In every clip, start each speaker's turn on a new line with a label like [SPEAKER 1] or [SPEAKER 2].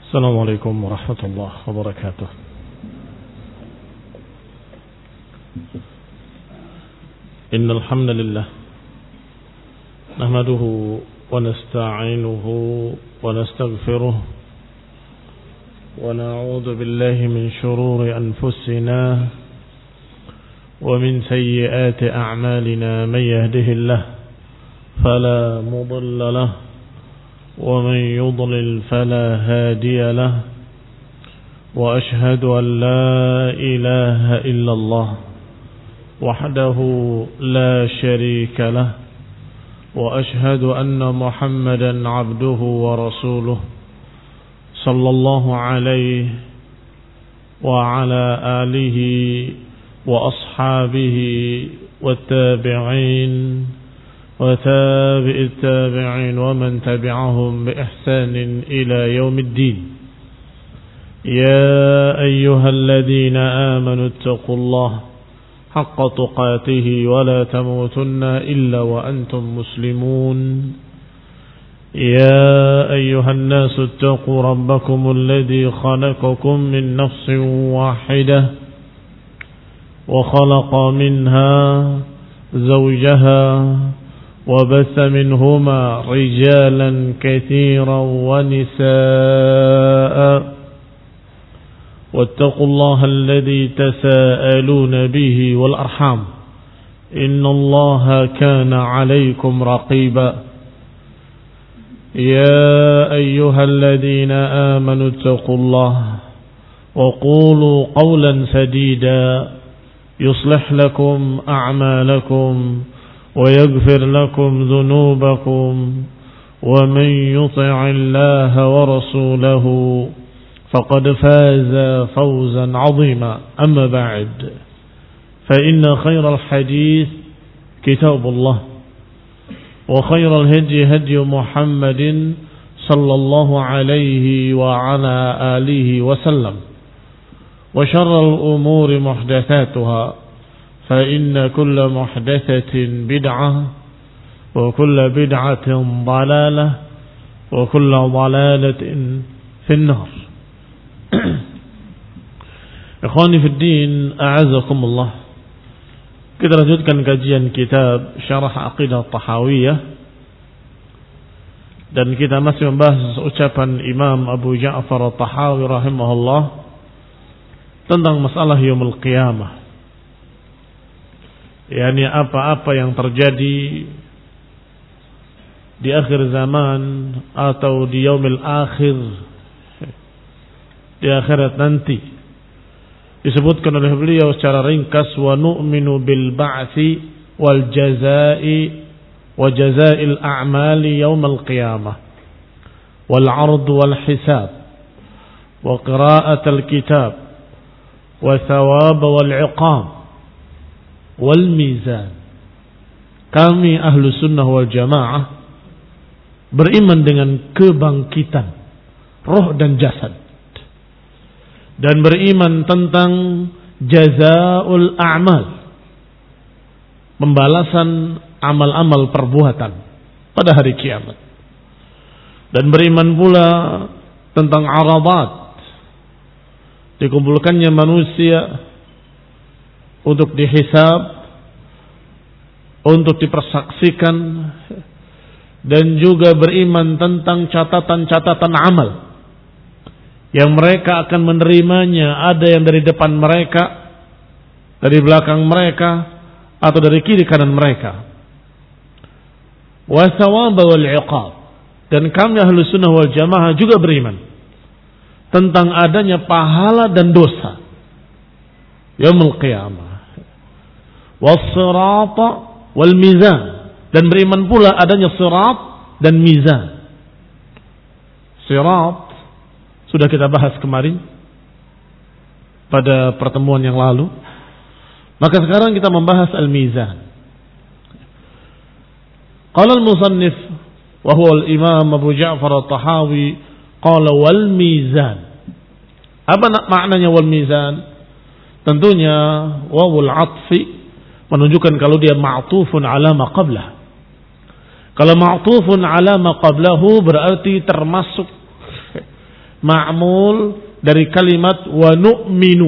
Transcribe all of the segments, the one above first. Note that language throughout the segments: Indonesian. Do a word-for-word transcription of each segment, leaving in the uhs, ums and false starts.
[SPEAKER 1] السلام عليكم ورحمة الله وبركاته. إن الحمد لله نحمده ونستعينه ونستغفره ونعوذ بالله من شرور أنفسنا ومن سيئات أعمالنا. من يهده الله فلا مضل له ومن يضلل فلا هادي له، وأشهد أن لا إله إلا الله وحده لا شريك له، وأشهد أن محمدا عبده ورسوله صلى الله عليه وعلى آله وأصحابه والتابعين وتابع التابعين ومن تبعهم بإحسان إلى يوم الدين. يا أيها الذين آمنوا اتقوا الله حق تقاته ولا تموتن إلا وأنتم مسلمون. يا أيها الناس اتقوا ربكم الذي خلقكم من نفس واحدة وخلق منها زوجها وبث منهما رجالا كثيرا ونساء، واتقوا الله الذي تساءلون به والأرحام إن الله كان عليكم رقيبا. يا أيها الذين آمنوا اتقوا الله وقولوا قولا سديدا يصلح لكم أعمالكم ويغفر لكم ذنوبكم، ومن يطع الله ورسوله فقد فاز فوزا عظيما. أما بعد، فإن خير الحديث كتاب الله، وخير الهدي هدي محمد صلى الله عليه وعلى آله وسلم، وشر الأمور محدثاتها، فإن كل محدثة بدعة وكل بدعة ضلالة وكل ضلالة في النار. Ikhwani fi din, a'azakumullah. Kita lanjutkan kajian kitab Syarah Aqidah Tahawiyah, dan kita masih membahas ucapan Imam Abu Ja'far At-Tahawi rahimahullah tentang masalah yaumul qiyamah, yakni apa-apa yang terjadi di akhir zaman atau di yaumil akhir, di akhirat nanti. Disebutkan oleh beliau secara ringkas, wa nu'minu bil ba'tsi wal jazaa'i wa jazaa'il a'mali yaumal qiyamah wal 'ard wal hisab wa qira'atul kitab wa thawab wal 'iqab wal mizan. Kami ahlu sunnah wal jamaah beriman dengan kebangkitan roh dan jasad, dan beriman tentang jazaul a'mal, pembalasan amal-amal perbuatan pada hari kiamat, dan beriman pula tentang aradat, dikumpulkannya manusia untuk dihisab, untuk dipersaksikan, dan juga beriman tentang catatan-catatan amal yang mereka akan menerimanya, ada yang dari depan mereka, dari belakang mereka, atau dari kiri kanan mereka. Wa thawab wal 'iqab, dan kami ahlu sunnah wal jamaah juga beriman tentang adanya pahala dan dosa yaumul qiyamah. Was-sirat wal mizan, dan beriman pula adanya sirat dan mizan. Sirat sudah kita bahas kemarin pada pertemuan yang lalu. Maka sekarang kita membahas al-mizan. Qala al-musannif wa huwa al-imam Abu Ja'far At-Tahawi qala wal mizan. Apa maknanya wal mizan? Tentunya wawul 'athfi menunjukkan kalau dia ma'tufun ala ma qablah. Kalau ma'tufun ala ma qablahu berarti termasuk ma'mul dari kalimat wa nu'minu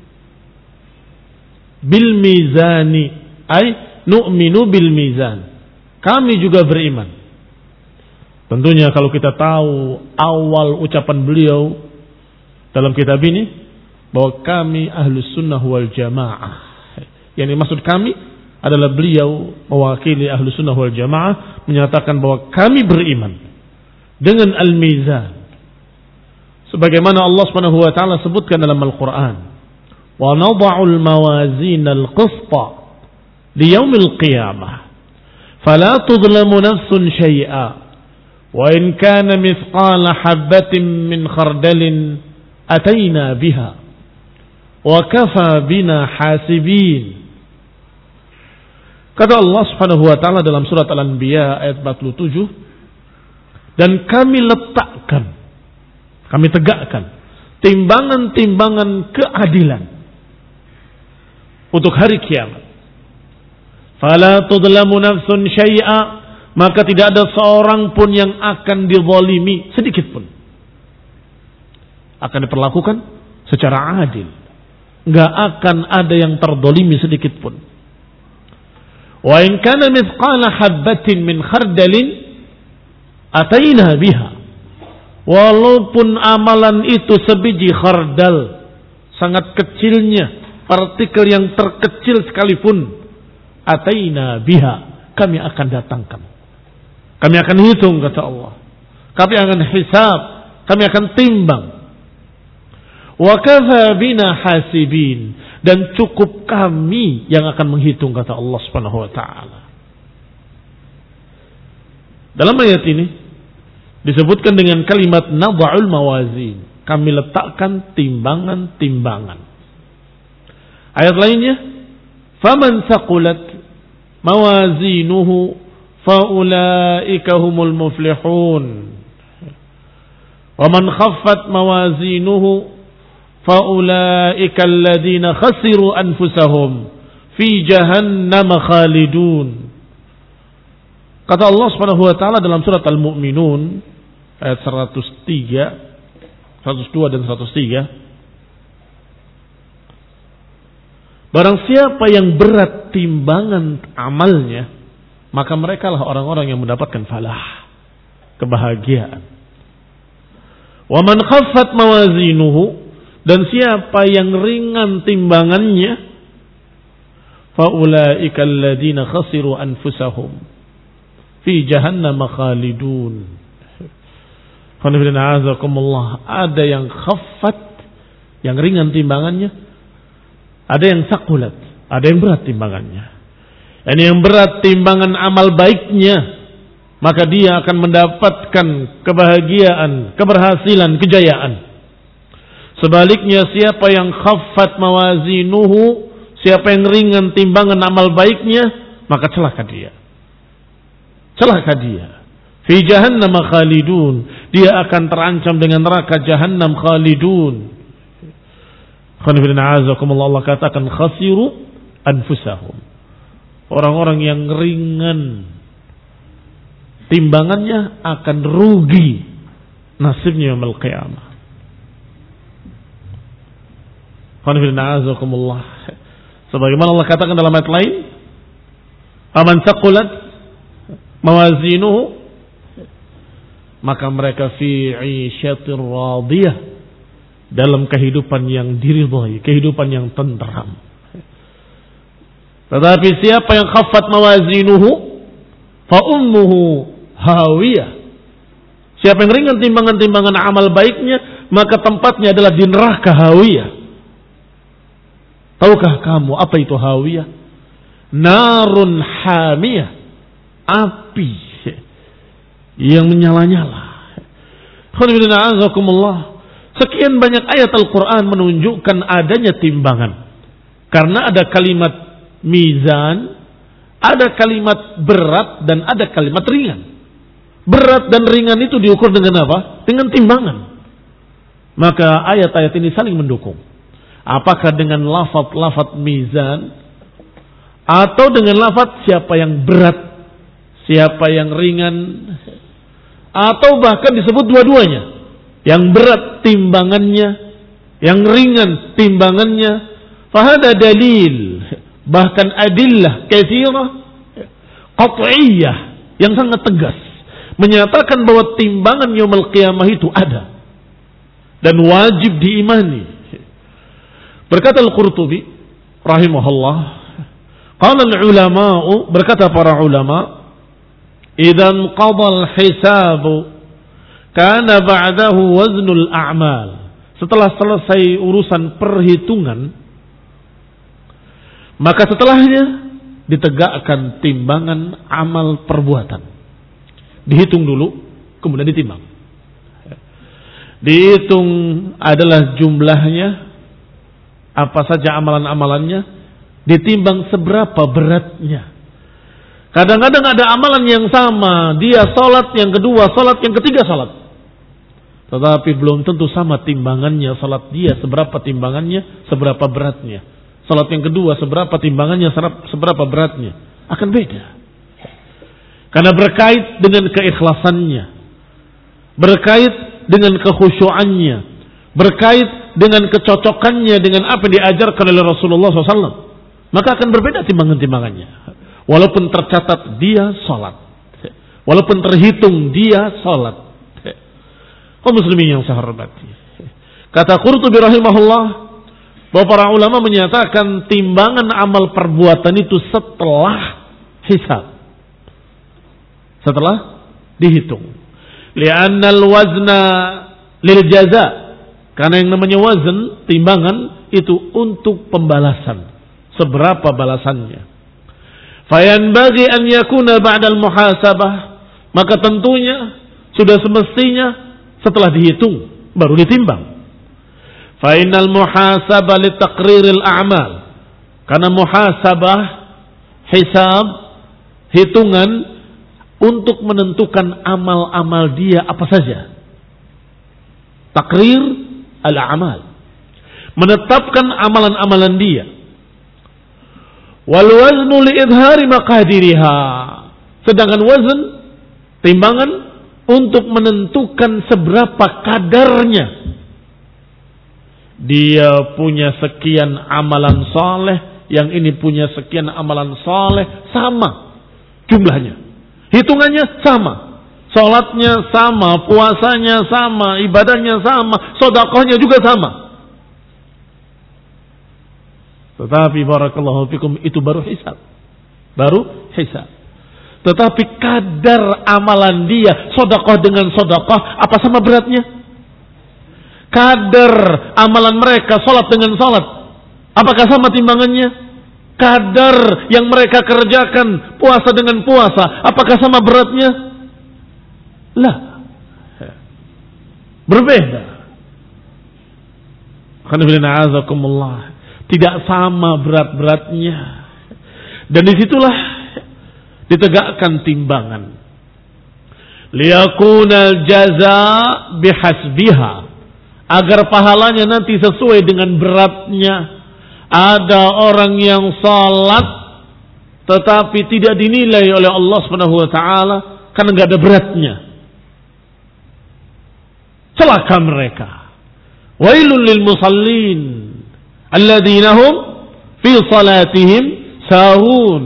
[SPEAKER 1] bil mizani, ay nu'minu bil mizan. Kami juga beriman. Tentunya kalau kita tahu awal ucapan beliau dalam kitab ini bahwa kami ahlus sunnah wal jamaah. Yang dimaksud kami adalah beliau mewakili ahlus sunnah wal jamaah menyatakan bahwa kami beriman dengan al-mizan. Sebagaimana Allah Subhanahu wa taala sebutkan dalam Al-Qur'an, "Wa nadha'ul mawazin al-qisṭa li yaumil qiyamah, fala tudlamu nafsun syai'a, wa in kana mithqala habatin min khardalin ataina biha, wa kafa bina hasibin." Kata Allah Subhanahu wa taala dalam surat Al-Anbiya ayat empat puluh tujuh, dan kami letakkan, kami tegakkan timbangan-timbangan keadilan untuk hari kiamat. Fala tudlamu nafsun syai'a, maka tidak ada seorang pun yang akan dizalimi sedikit pun. Akan diperlakukan secara adil. Enggak akan ada yang terdolimi sedikit pun. Wa in kana mithqala habbatin min khardalin ataina biha. Walaupun amalan itu sebiji khardal, sangat kecilnya, partikel yang terkecil sekalipun, ataina biha, kami akan datangkan. Kami akan hitung, kata Allah. Kami akan hisab, kami akan timbang. Wa kafa bina hasibin, dan cukup kami yang akan menghitung, kata Allah Subhanahu wa taala. Dalam ayat ini disebutkan dengan kalimat nadha'ul mawazin, kami letakkan timbangan-timbangan. Ayat lainnya, faman thaqulat mawazinuhu faulaika humul muflihun, wa man khaffat mawazinuhu faulaika alladhina khasiru anfusahum fi jahannam khalidun. Kata Allah Subhanahu wa taala dalam surat Al-Mu'minun ayat seratus tiga, seratus dua dan seratus tiga, barang siapa yang berat timbangan amalnya, maka merekalah orang-orang yang mendapatkan falah, kebahagiaan. Wa man khaffat mawazinuhu, dan siapa yang ringan timbangannya, faulaika alladziina khasiru anfusahum fi jahannam khalidun. Ada yang khaffat, yang ringan timbangannya, ada yang saqulat, ada yang berat timbangannya. Dan yang berat timbangan amal baiknya, maka dia akan mendapatkan kebahagiaan, keberhasilan, kejayaan. Sebaliknya siapa yang khaffat mawazinuhu, siapa yang ringan timbangan amal baiknya, maka celaka dia. Celaka dia. Fi jahannam khalidun, dia akan terancam dengan neraka jahannam khalidun. Allah katakan khasiru anfusahum, orang-orang yang ringan timbangannya akan rugi nasibnya yaumul qiyamah. Sebagaimana Allah katakan dalam ayat lain, aman thaqulat mawazinuhu, maka mereka fi 'isyatir radiyah, dalam kehidupan yang diridhai, kehidupan yang tenteram. Tetapi siapa yang khaffat mawazinuhu fa ummuhu hawiyah, siapa yang ringan timbangan-timbangan amal baiknya, maka tempatnya adalah di neraka hawiyah. Tahukah kamu apa itu hawiyah? Narun hamiyah, api yang menyala-nyala. Sekian banyak ayat Al-Quran menunjukkan adanya timbangan. Karena ada kalimat mizan, ada kalimat berat, dan ada kalimat ringan. Berat dan ringan itu diukur dengan apa? Dengan timbangan. Maka ayat-ayat ini saling mendukung. Apakah dengan lafaz-lafaz mizan, atau dengan lafaz siapa yang berat, siapa yang ringan, atau bahkan disebut dua-duanya, yang berat timbangannya, yang ringan timbangannya. Fahada dalil, bahkan adillah katsirah qat'iyah yang sangat tegas menyatakan bahwa timbangan yaumul qiyamah itu ada dan wajib diimani. Berkata Al-Qurtubi rahimahullah, qala al-ulama'u, berkata para ulama, idzan qada al-hisabu kana ba'dahu waznul a'mal. Setelah selesai urusan perhitungan, maka setelahnya ditegakkan timbangan amal perbuatan. Dihitung dulu, kemudian ditimbang. Dihitung adalah jumlahnya, apa saja amalan-amalannya, ditimbang seberapa beratnya. Kadang-kadang ada amalan yang sama, dia salat yang kedua, salat yang ketiga salat. Tetapi belum tentu sama timbangannya, salat dia seberapa timbangannya, seberapa beratnya. Salat yang kedua seberapa timbangannya, seberapa beratnya. Akan beda. Karena berkait dengan keikhlasannya, berkait dengan kekhusyuannya, berkait dengan kecocokannya dengan apa yang diajarkan oleh Rasulullah shallallahu alaihi wasallam. Maka akan berbeda timbangan-timbangannya. Walaupun tercatat dia salat, walaupun terhitung dia salat. Kaum muslimin yang saya hormati, kata Qurtubi rahimahullah, bahwa para ulama menyatakan timbangan amal perbuatan itu setelah hisab, setelah dihitung. Li'annal wazna lil jaza, karena yang namanya wazn, timbangan itu untuk pembalasan, seberapa balasannya. Fayanbaghi an yakuna ba'dal muhasabah, maka tentunya sudah semestinya setelah dihitung baru ditimbang. Fa innal muhasabah li taqriril a'mal, karena muhasabah, hisab, hitungan untuk menentukan amal-amal dia apa saja. Taqrir al-a'mal, menetapkan amalan-amalan dia. Wal waznu li idhari maqadiriha, sedangkan wazn, timbangan untuk menentukan seberapa kadarnya. Dia punya sekian amalan saleh, yang ini punya sekian amalan saleh, sama jumlahnya, hitungannya sama, salatnya sama, puasanya sama, ibadahnya sama, sedekahnya juga sama. Tetapi barakallahu fikum, itu baru hisab, baru hisab. Tetapi kadar amalan dia, sedekah dengan sedekah, apa sama beratnya? Kadar amalan mereka, salat dengan salat, apakah sama timbangannya? Kadar yang mereka kerjakan, puasa dengan puasa, apakah sama beratnya? Lah, berbeda. Tidak sama berat-beratnya. Dan disitulah ditegakkan timbangan. Liyakunal jaza bihasbiha, agar pahalanya nanti sesuai dengan beratnya. Ada orang yang salat tetapi tidak dinilai oleh Allah Subhanahu wa taala karena enggak ada beratnya. Celaka mereka. Wailul lil musallin alladzina hum fi salatihim sahun.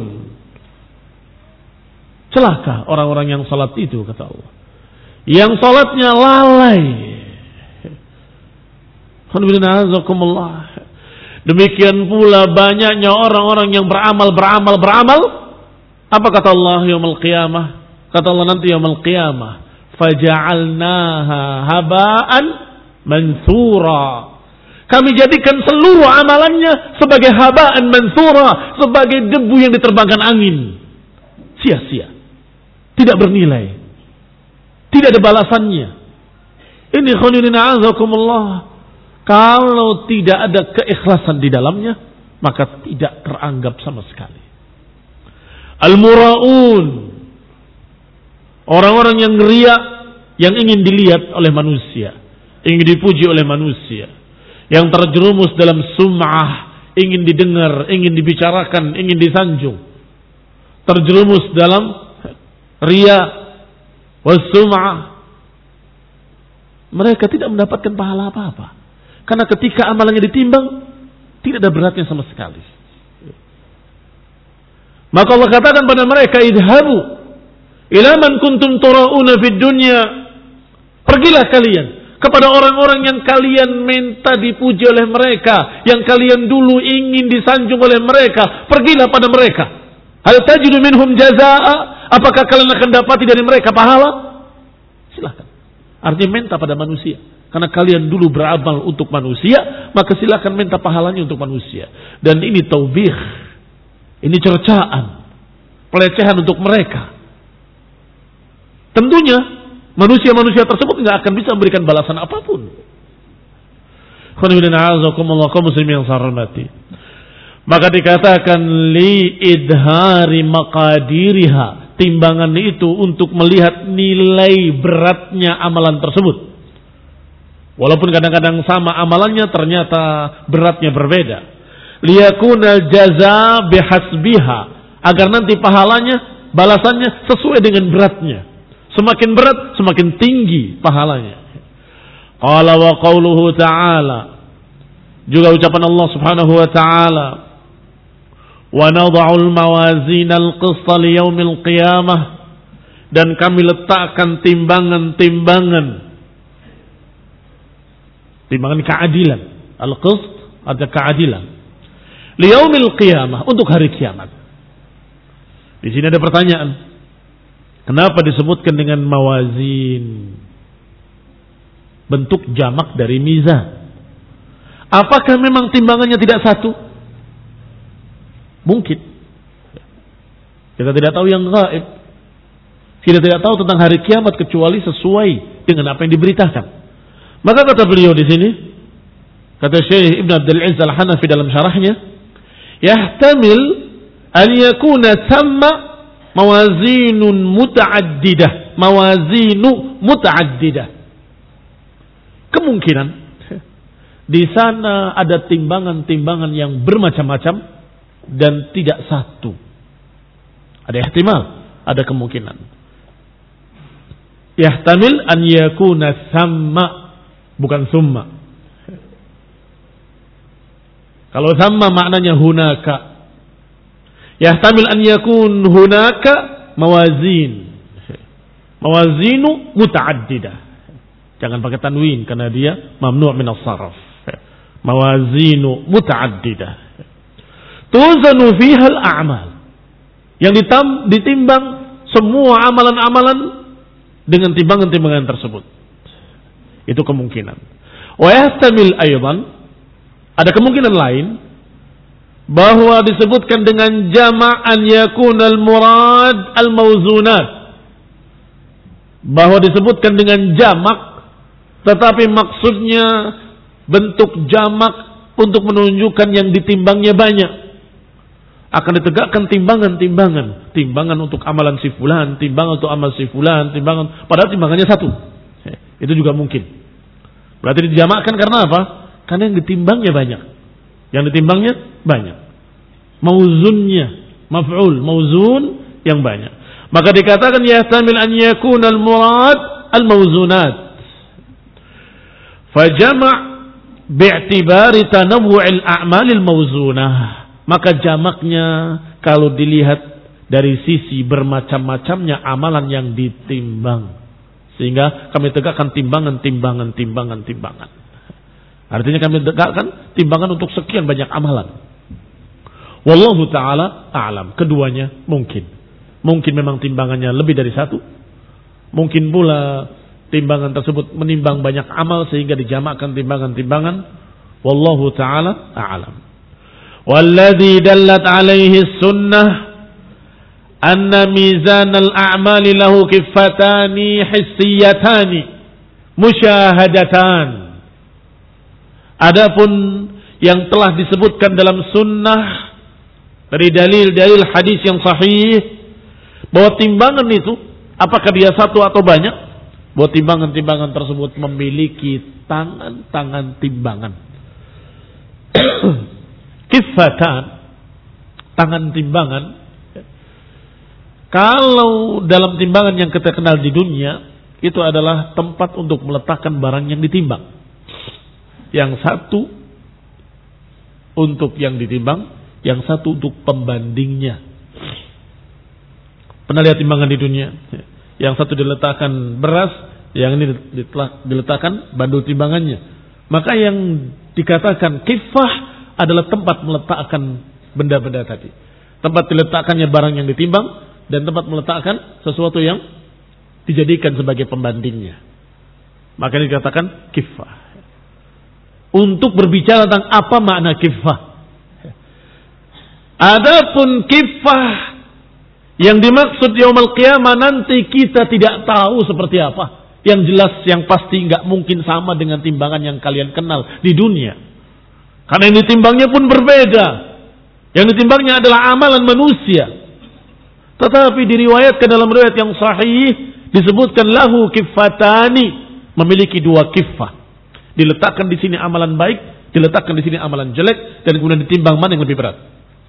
[SPEAKER 1] Celaka orang-orang yang salat itu, kata Allah, yang salatnya lalai. Demikian pula banyaknya orang-orang yang beramal, beramal, beramal. Apa kata Allah yaumul qiyamah? Kata Allah nanti yaumul qiyamah, faja'alnaha haba'an mansura. Kami jadikan seluruh amalannya sebagai haba'an mansura, sebagai debu yang diterbangkan angin. Sia-sia. Tidak bernilai, tidak ada balasannya. Ini khonirina azakumullah. Kalau tidak ada keikhlasan di dalamnya, maka tidak teranggap sama sekali. Al-mura'un, orang-orang yang riya, yang ingin dilihat oleh manusia, ingin dipuji oleh manusia, yang terjerumus dalam sum'ah, ingin didengar, ingin dibicarakan, ingin disanjung, terjerumus dalam riya was sum'ah. mereka tidak mendapatkan pahala apa-apa. Karena ketika amalannya ditimbang, tidak ada beratnya sama sekali. Maka Allah katakan pada mereka, idhabu ila man kuntum turauna fid dunya. Pergilah kalian kepada orang-orang yang kalian minta dipuji oleh mereka, yang kalian dulu ingin disanjung oleh mereka. Pergilah pada mereka. Hal tajidu minhum jazaa? Apakah kalian akan dapati dari mereka pahala? Silahkan. Artinya minta pada manusia. Karena kalian dulu beramal untuk manusia, maka silahkan minta pahalanya untuk manusia. Dan ini taubih. Ini cercaan. Pelecehan untuk mereka. Tentunya manusia-manusia tersebut tidak akan bisa memberikan balasan apapun. Maka dikatakan li idhari maqadiriha, timbangan itu untuk melihat nilai beratnya amalan tersebut. Walaupun kadang-kadang sama amalannya, ternyata beratnya berbeda. Liyakunal jaza bihasbiha, agar nanti pahalanya, balasannya sesuai dengan beratnya. Semakin berat, semakin tinggi pahalanya. Qala wa qauluhu ta'ala, juga ucapan Allah Subhanahu wa ta'ala, wa nadha'ul mawazinal qista liyaumil qiyamah, dan kami letakkan timbangan-timbangan, timbangan keadilan. Al-qist ada keadilan. Liyaumil qiyamah, untuk hari kiamat. Di sini ada pertanyaan. Kenapa disebutkan dengan mawazin? Bentuk jamak dari mizan. Apakah memang timbangannya tidak satu? Mungkin. Kita tidak tahu yang gaib. Kita tidak tahu tentang hari kiamat kecuali sesuai dengan apa yang diberitakan. Maka kata beliau di sini, kata Syekh Ibn Abdul Aziz Al-Hanafi dalam syarahnya, yahtamil an yakuna thamma mawazinun muta'addidah, mawazinu muta'addidah. Kemungkinan di sana ada timbangan-timbangan yang bermacam-macam dan tidak satu. Ada ihtimal, ada kemungkinan. Yahtamil an yakuna thamma, bukan summa. Kalau thamma maknanya hunaka. Yahtamil an yakun hunaka mawazin. Mawazinu muta'addidah. Jangan pakai tanwin karena dia mamnu' min as-sarf. Mawazinu muta'addidah. Tuzanu fiha al-a'mal. Yang ditam, ditimbang semua amalan-amalan dengan timbangan-timbangan tersebut. Itu kemungkinan. Wa yahtamil aydan, ada kemungkinan lain bahwa disebutkan dengan jama'an yakunal murad al-mawzunat, bahwa disebutkan dengan jamak tetapi maksudnya bentuk jamak untuk menunjukkan yang ditimbangnya banyak. Akan ditegakkan timbangan-timbangan, timbangan untuk amalan si fulan, timbangan untuk amal si fulan, timbangan, padahal timbangannya satu. Itu juga mungkin. Berarti dijamakkan karena apa? Karena yang ditimbangnya banyak. Yang ditimbangnya banyak. Mauzunnya, maf'ul, mauzun yang banyak. Maka dikatakan yahtamil an yakuna al-murad al-mauzunat. Fajama' bi'tibari tanawwu'il a'malil mauzunah. Maka jamaknya kalau dilihat dari sisi bermacam-macamnya amalan yang ditimbang. Sehingga kami tegakkan timbangan, timbangan, timbangan, timbangan. Artinya kami tegakkan timbangan untuk sekian banyak amalan. Wallahu ta'ala a'lam. Keduanya mungkin. Mungkin memang timbangannya lebih dari satu. Mungkin pula timbangan tersebut menimbang banyak amal sehingga dijamakkan timbangan-timbangan. Wallahu ta'ala a'lam. Walladhi dallat alaihi sunnah anna mizan al-a'mali lahu kiffatani hissiyatani musyahadatan. Adapun yang telah disebutkan dalam sunnah dari dalil-dalil hadis yang sahih bahwa timbangan itu apakah dia satu atau banyak, bahwa timbangan-timbangan tersebut memiliki tangan-tangan timbangan. Kiffatan, tangan timbangan. Kalau dalam timbangan yang kita kenal di dunia, itu adalah tempat untuk meletakkan barang yang ditimbang. Yang satu untuk yang ditimbang, yang satu untuk pembandingnya. Pernah lihat timbangan di dunia? Yang satu diletakkan beras, yang ini diletakkan bandul timbangannya. Maka yang dikatakan kifah adalah tempat meletakkan benda-benda tadi. Tempat diletakkannya barang yang ditimbang dan tempat meletakkan sesuatu yang dijadikan sebagai pembandingnya. Maka dikatakan kifah. Untuk berbicara tentang apa makna kifah. Adapun kifah yang dimaksud yaumul qiyamah nanti kita tidak tahu seperti apa. Yang jelas, yang pasti nggak mungkin sama dengan timbangan yang kalian kenal di dunia. Karena yang ditimbangnya pun berbeda. Yang ditimbangnya adalah amalan manusia. Tetapi diriwayatkan dalam riwayat yang sahih disebutkan lahu kifatani, memiliki dua kifah. Diletakkan di sini amalan baik, diletakkan di sini amalan jelek, dan kemudian ditimbang mana yang lebih berat.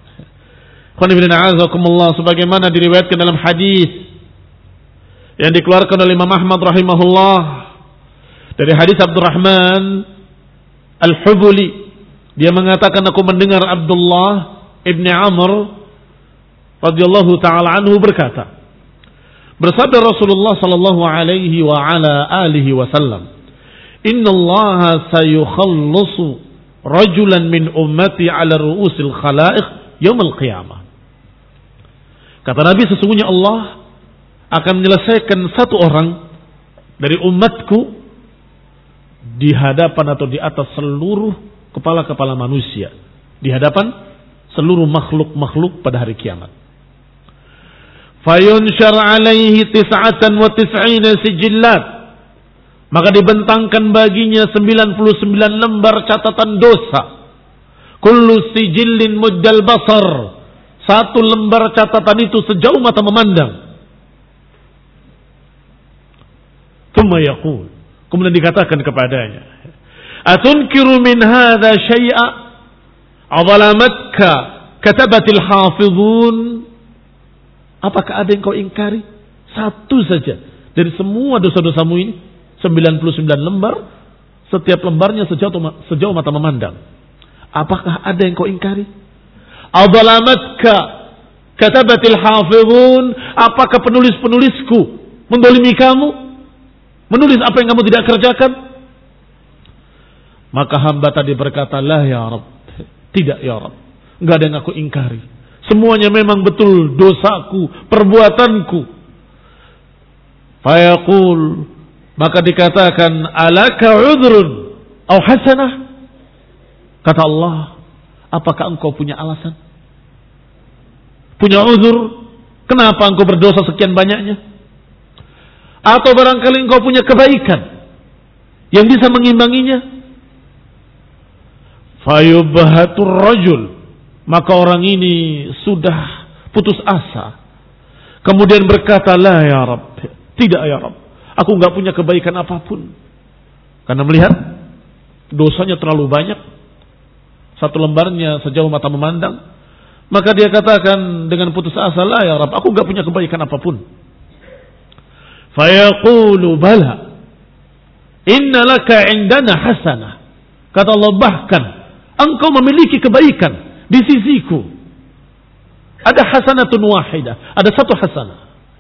[SPEAKER 1] Sebagaimana diriwayatkan dalam hadis yang dikeluarkan oleh Imam Ahmad rahimahullah dari hadis Abdurrahman Al-Hubuli, dia mengatakan aku mendengar Abdullah ibni Amr radhiyallahu taala anhu berkata, bersabda Rasulullah sallallahu alaihi wa ala alihi wasallam, inna Allah sayukhallisu rajulan min ummati ala ru'usil khalaiq yaumil qiyamah. Kata Nabi, sesungguhnya Allah akan menyelesaikan satu orang dari umatku di hadapan atau di atas seluruh kepala-kepala manusia, di hadapan seluruh makhluk-makhluk pada hari kiamat. Fayunshar alaihi tis'atan wa tis'ina sijillat, maka dibentangkan baginya sembilan puluh sembilan lembar catatan dosa. Kullu sijillin muddal basar, satu lembar catatan itu sejauh mata memandang. Thumma yaqul, kemudian dikatakan kepadanya, atunkiru min hadha syai'a adalamatka katabatil hafizun, apakah ada yang kau ingkari satu saja dari semua dosa-dosamu ini? sembilan puluh sembilan lembar, setiap lembarnya sejauh, sejauh mata memandang. Apakah ada yang kau ingkari? Adalamatka katabatil hafizun, apakah penulis-penulisku mendolimi kamu? Menulis apa yang kamu tidak kerjakan? Maka hamba tadi berkata, lah ya Rabb, tidak ya Rabb, enggak ada yang aku ingkari. Semuanya memang betul dosaku, perbuatanku. Fayaqul, maka dikatakan, alaka udhrun au hasanah? Kata Allah, apakah engkau punya alasan? Punya uzur? Kenapa engkau berdosa sekian banyaknya? Atau barangkali engkau punya kebaikan yang bisa mengimbanginya? Fayubhatur rajul, maka orang ini sudah putus asa. Kemudian berkata, la ya Rabb, tidak ya Rabb, aku enggak punya kebaikan apapun. Karena melihat dosanya terlalu banyak, satu lembarnya sejauh mata memandang, maka dia katakan dengan putus asa, la ya Rabb, aku enggak punya kebaikan apapun. Fayaqulu bala inna laka indana hasanah, kata Allah, bahkan engkau memiliki kebaikan di sisiku. Ada hasanatun wahidah, ada satu hasanah.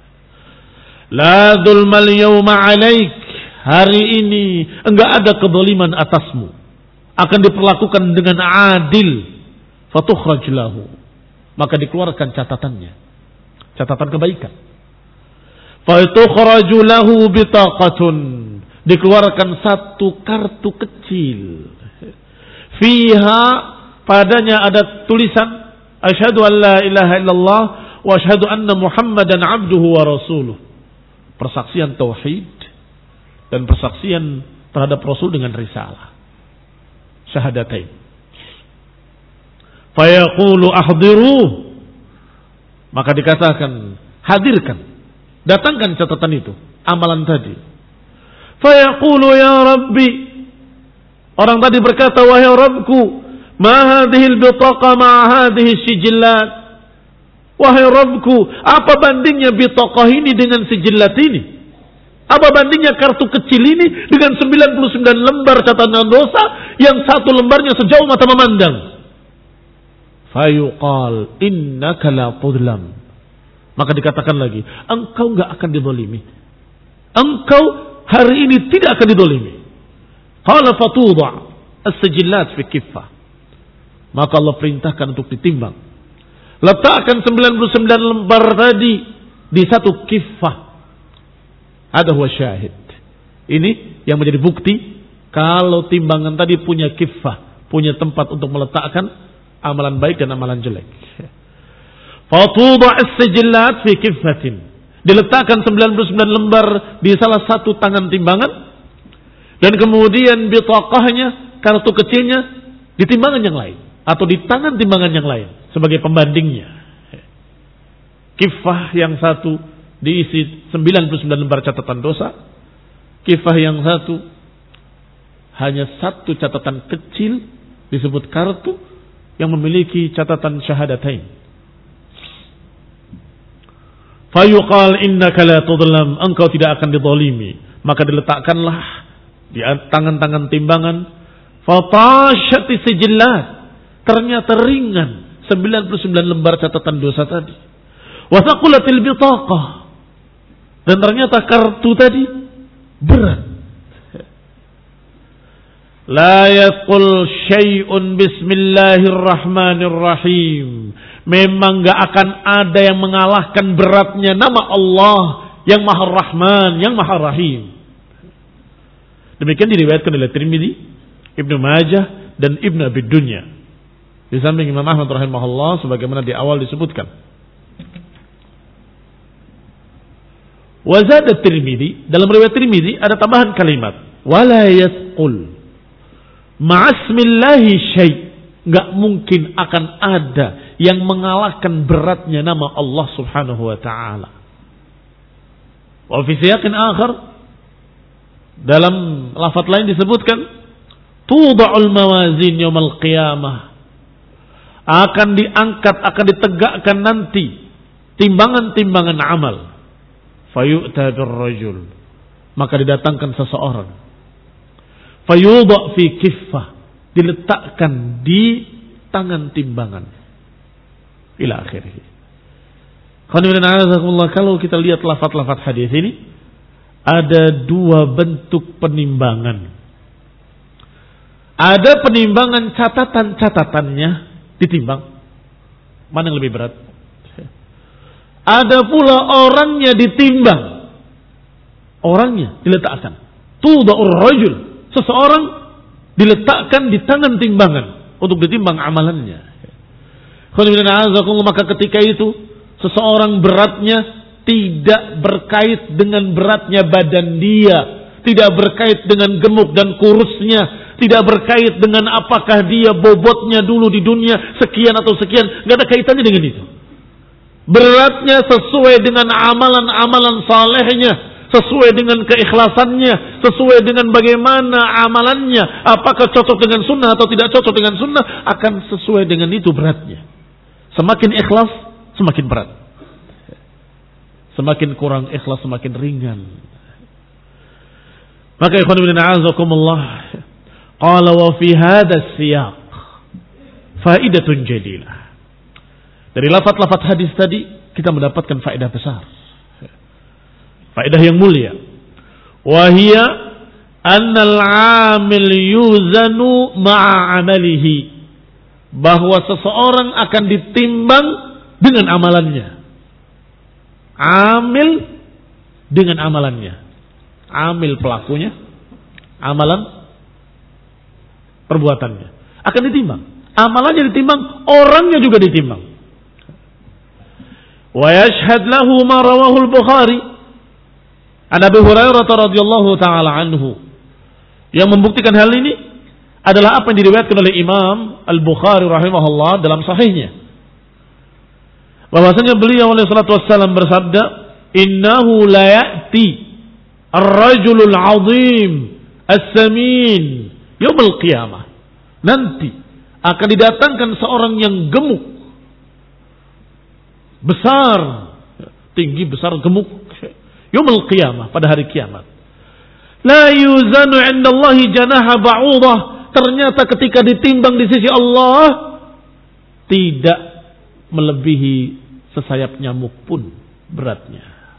[SPEAKER 1] La dzulmal yawma alaik, hari ini enggak ada kezaliman atasmu, akan diperlakukan dengan adil. Fatukhraj lahu, maka dikeluarkan catatannya, catatan kebaikan. Fatukhraju lahu bitaqatun, dikeluarkan satu kartu kecil. Fiha, padanya ada tulisan asyhadu an la ilaha illallah wa asyhadu anna Muhammadan abduhu wa rasuluh. Persaksian tauhid dan persaksian terhadap Rasul dengan risalah. Syahadatain. Fayaqulu ahdiruh, maka dikatakan hadirkan, datangkan catatan itu, amalan tadi. Fayaqulu ya Rabbi, orang tadi berkata, wahai Rabbku, ma hadhil bitaqa ma hadhihi sijillat, wahai Rabbku, apa bandingnya bitaqah ini dengan sijillat ini? Apa bandingnya kartu kecil ini dengan sembilan puluh sembilan lembar catatan dosa yang satu lembarnya sejauh mata memandang? Fayuqal innaka la tudlam. Maka dikatakan lagi, engkau enggak akan dizalimi. Engkau hari ini tidak akan dizalimi. Qala fatudha as-sijillat fi kiffah. Maka Allah perintahkan untuk ditimbang. Letakkan sembilan puluh sembilan lembar tadi di satu kiffah. Ada huwa syahid. Ini yang menjadi bukti kalau timbangan tadi punya kiffah, punya tempat untuk meletakkan amalan baik dan amalan jelek. Fatudha as-sijillat fi kiffatin. Diletakkan sembilan puluh sembilan lembar di salah satu tangan timbangan dan kemudian bitaqahnya, kartu kecilnya di timbangan yang lain atau di tangan timbangan yang lain sebagai pembandingnya. Kiffah yang satu diisi sembilan puluh sembilan lembar catatan dosa. Kifah yang satu hanya satu catatan kecil disebut kartu yang memiliki catatan syahadatain. Fayuqal innaka la tudlam, engkau tidak akan dizalimi. Maka diletakkanlah di tangan-tangan timbangan. Fatashati sijillat, ternyata ringan sembilan puluh sembilan lembar catatan dosa tadi. Wa thaqulatil bitaqah, dan ternyata kartu tadi berat. La yaqul syai'un bismillahirrahmanirrahim. Memang gak akan ada yang mengalahkan beratnya nama Allah yang Maha Rahman, yang Maha Rahim. Demikian diriwayatkan oleh Tirmidzi, Ibnu Majah dan Ibnu Abi Dunya. Di samping Imam Ahmad rahimahullah sebagaimana di awal disebutkan. Wazad at-Tirmidzi, dalam riwayat Tirmidzi ada tambahan kalimat wala yasqul ma'asmillahi syai'. Enggak mungkin akan ada yang mengalahkan beratnya nama Allah Subhanahu wa taala. Wa fi siyaqin akhar, dalam lafaz lain disebutkan tudha'ul mawazin yaumil qiyamah. Akan diangkat, akan ditegakkan nanti timbangan-timbangan amal. Fayu'ta birrajul, maka didatangkan seseorang. Fayudha fi kiffah, diletakkan di tangan timbangan. Ila akhirih. Kalau kita lihat lafaz-lafaz hadis ini, ada dua bentuk penimbangan. Ada penimbangan catatan-catatannya ditimbang. Mana yang lebih berat? Ada pula orangnya ditimbang. Orangnya diletakkan. Tudha'ur rajul, seseorang diletakkan di tangan timbangan untuk ditimbang amalannya. Maka ketika itu seseorang beratnya tidak berkait dengan beratnya badan dia, tidak berkait dengan gemuk dan kurusnya, tidak berkait dengan apakah dia bobotnya dulu di dunia sekian atau sekian, nggak ada kaitannya dengan itu. Beratnya sesuai dengan amalan-amalan salehnya, sesuai dengan keikhlasannya, sesuai dengan bagaimana amalannya, apakah cocok dengan sunnah atau tidak cocok dengan sunnah, akan sesuai dengan itu beratnya. Semakin ikhlas, semakin berat. Semakin kurang ikhlas, semakin ringan. Maka ikhwan ibn a'azakumullah, qala wa fi hadha siyaq faidatun jadilah. Dari lafaz-lafaz hadis tadi kita mendapatkan faedah besar. Faedah yang mulia. Wa hiya annal 'amil yuzanu ma'a 'amalihi. Bahwa seseorang akan ditimbang dengan amalannya. Amil dengan amalannya. Amil pelakunya, amalan perbuatannya akan ditimbang. Amalannya ditimbang, orangnya juga ditimbang. Wa yashhad lahu ma rawahu al-Bukhari an Abi Hurairah radhiyallahu taala anhu. Yang membuktikan hal ini adalah apa yang diriwayatkan oleh Imam Al-Bukhari rahimahullah dalam sahihnya. Bahwasanya beliau alaihi salatu wassalam bersabda, "Innahu la ya'ti ar-rajulul 'azim as-samin yaumil qiyamah." Nanti akan didatangkan seorang yang gemuk, besar, tinggi, besar, gemuk, yaumul qiyamah, pada hari kiamat. La yuzanu 'indallahi janaha ba'udah. Ternyata ketika ditimbang di sisi Allah tidak melebihi sesayap nyamuk pun beratnya.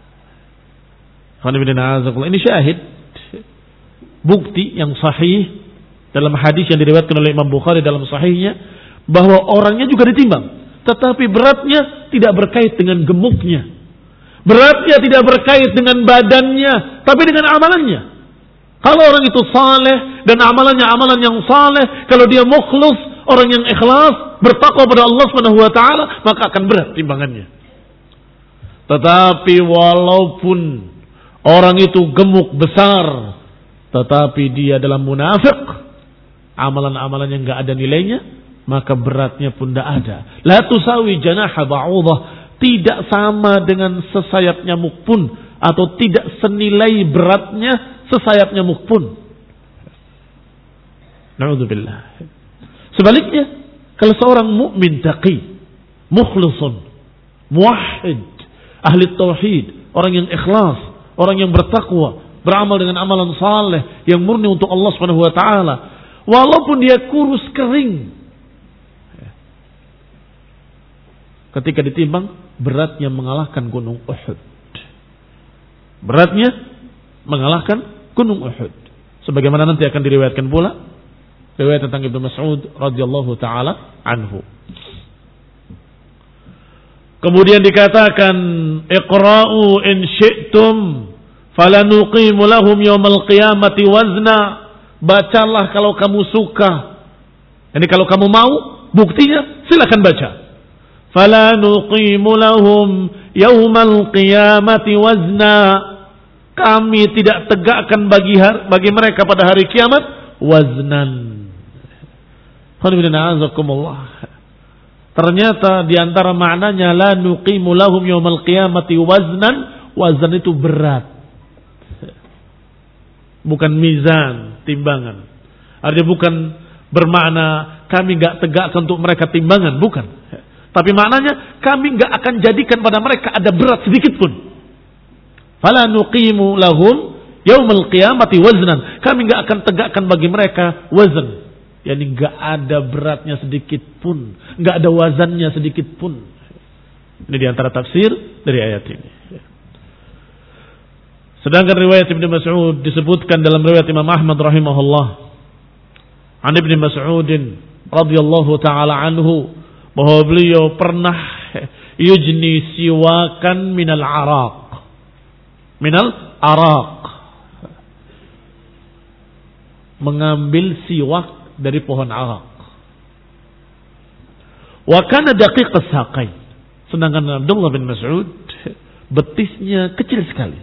[SPEAKER 1] Ini syahid, bukti yang sahih dalam hadis yang diriwayatkan oleh Imam Bukhari dalam sahihnya, bahwa orangnya juga ditimbang, tetapi beratnya tidak berkait dengan gemuknya, beratnya tidak berkait dengan badannya, tapi dengan amalannya. Kalau orang itu saleh dan amalannya amalan yang saleh, kalau dia mukhlus, orang yang ikhlas, bertakwa pada Allah Subhanahu wa taala, maka akan berat timbangannya. Tetapi walaupun orang itu gemuk besar, tetapi dia dalam munafik, amalan-amalannya enggak ada nilainya, maka beratnya pun tidak ada. La tusawi janaha ba'udah, tidak sama dengan sesayap nyamuk pun, atau tidak senilai beratnya sesayap nyamuk pun. Na'udzubillah. Sebaliknya, kalau seorang mukmin taqi, mukhlisun, muwahhid, ahli tauhid, orang yang ikhlas, orang yang bertakwa, beramal dengan amalan saleh yang murni untuk Allah Subhanahu wa taala, walaupun dia kurus kering, ketika ditimbang beratnya mengalahkan gunung Uhud. Beratnya mengalahkan gunung Uhud. Sebagaimana nanti akan diriwayatkan pula riwayat tentang Ibnu Mas'ud radhiyallahu taala anhu. Kemudian dikatakan, iqra'u in syi'tum falanuqimu lahum yawmal qiyamati wazna. Bacalah kalau kamu suka. Ini kalau kamu mau, buktinya silakan baca. Falanuqimu lahum yawmal qiyamati wazna. Kami tidak tegakkan bagi har, bagi mereka pada hari kiamat waznan. Ternyata di antara maknanya la nuqimu lahum yaumal qiyamati waznan, wazan itu berat. Bukan mizan, timbangan. Artinya bukan bermakna kami enggak tegakkan untuk mereka timbangan, bukan. Tapi maknanya kami enggak akan jadikan pada mereka ada berat sedikit pun. Fala nuqimu lahum yaumal qiyamati waznan. Kami enggak akan tegakkan bagi mereka wazan. Yani enggak ada beratnya sedikit pun, enggak ada wazannya sedikit pun. Ini di antara tafsir dari ayat ini. Sedangkan riwayat Ibnu Mas'ud disebutkan dalam riwayat Imam Ahmad rahimahullah, an Ibnu Mas'ud radhiyallahu taala anhu, bahwa beliau pernah yujni siwakan minal araq. Minal araq. Mengambil siwak dari pohon araq. Wa kana daqiq as-saqain. Sedangkan Abdullah bin Mas'ud betisnya kecil sekali.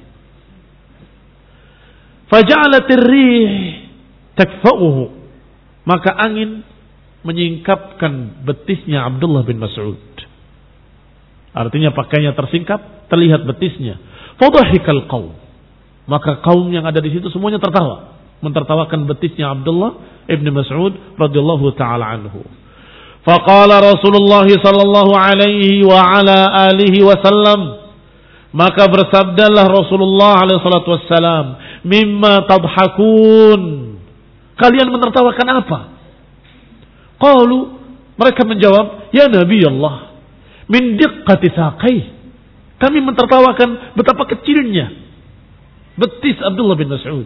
[SPEAKER 1] Faja'alat ar-rih takfa'uhu. Maka angin menyingkapkan betisnya Abdullah bin Mas'ud. Artinya pakaiannya tersingkap, terlihat betisnya. Fadhahikal qaum. Maka kaum yang ada di situ semuanya tertawa, mentertawakan betisnya Abdullah ibn Mas'ud radhiyallahu taala anhu. Faqala Rasulullah sallallahu alaihi wa ala alihi wasallam, maka bersabdalah Rasulullah alaihi salatu wassalam, mimma tadhakun, kalian menertawakan apa? Qalu, mereka menjawab, ya Nabi Allah, min diqqati saqai, kami mentertawakan betapa kecilnya betis Abdullah bin Mas'ud.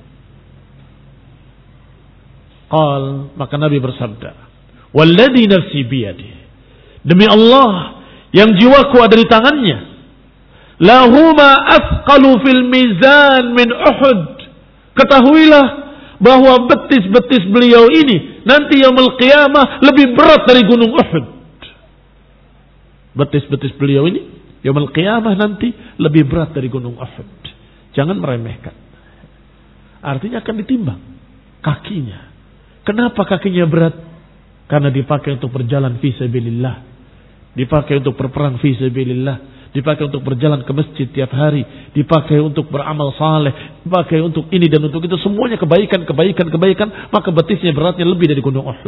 [SPEAKER 1] Qal, maka Nabi bersabda, walladhi nafsi biyadi, demi Allah yang jiwaku ada di tangannya, lahuma athqalu fil mizan min Uhud, ketahuilah bahwa betis-betis beliau ini nanti yaumul qiyamah lebih berat dari gunung Uhud. Betis-betis beliau ini yaumul qiyamah nanti lebih berat dari gunung Uhud. Jangan meremehkan. Artinya akan ditimbang kakinya. Kenapa kakinya berat? Karena dipakai untuk berjalan fi sabilillah, dipakai untuk berperang fi sabilillah, dipakai untuk berjalan ke masjid tiap hari, dipakai untuk beramal saleh, dipakai untuk ini dan untuk itu, semuanya kebaikan, kebaikan, kebaikan, maka betisnya beratnya lebih dari gunung Uhud.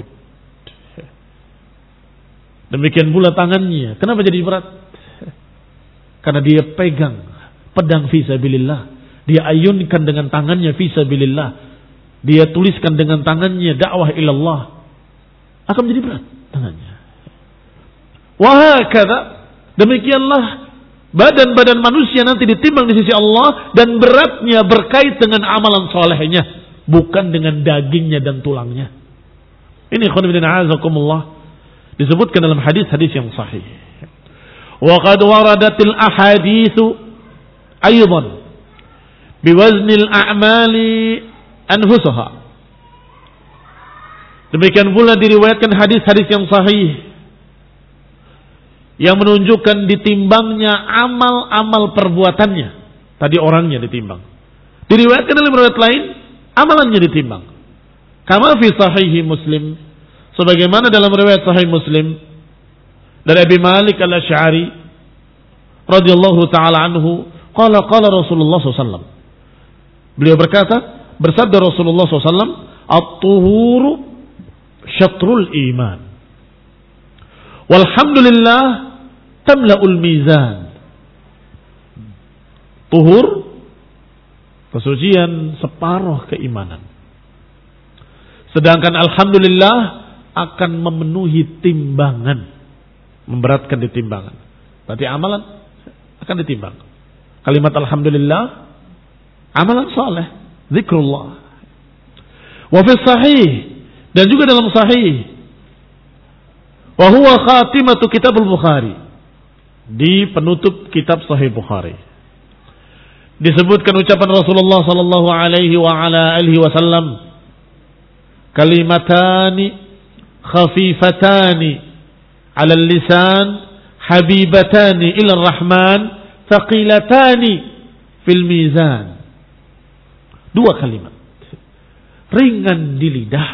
[SPEAKER 1] Demikian pula tangannya. Kenapa jadi berat? Karena dia pegang pedang fisabilillah, dia ayunkan dengan tangannya fisabilillah, dia tuliskan dengan tangannya dakwah ilallah, akan menjadi berat tangannya. Wahakadha, demikianlah badan-badan manusia nanti ditimbang di sisi Allah, dan beratnya berkait dengan amalan solehnya, bukan dengan dagingnya dan tulangnya. Ini khonibidin a'azakumullah disebutkan dalam hadis-hadis yang sahih. Wa qad waradatil ahaditsu aydan biwaznil a'mali anfusaha. Demikian pula diriwayatkan hadis-hadis yang sahih yang menunjukkan ditimbangnya amal-amal perbuatannya. Tadi orangnya ditimbang. Diriwayatkan dalam riwayat lain amalannya ditimbang. Kama fi sahihi Muslim, sebagaimana dalam riwayat sahih Muslim dari Abi Malik Al-Asy'ari radhiyallahu taala anhu, qala qala Rasulullah sallallahu alaihi wasallam. Beliau berkata, bersabda Rasulullah sallallahu alaihi wasallam, "At-tuhuru syatrul iman. Walhamdulillah tamla'ul mizan." Tuhur, kesucian separuh keimanan. Sedangkan alhamdulillah akan memenuhi timbangan, memberatkan di timbangan. Berarti amalan akan ditimbang. Kalimat alhamdulillah, amalan saleh, zikrullah. Wa fi sahih, dan juga dalam sahih, wa huwa khatimatu kitab al-Bukhari, di penutup kitab Sahih Bukhari, disebutkan ucapan Rasulullah sallallahu alaihi wa ala alihi wasallam, kalimatani khafifatani 'ala al-lisan habibatani ila ar-rahman thaqilatani fil mizan. Dua kalimat ringan di lidah,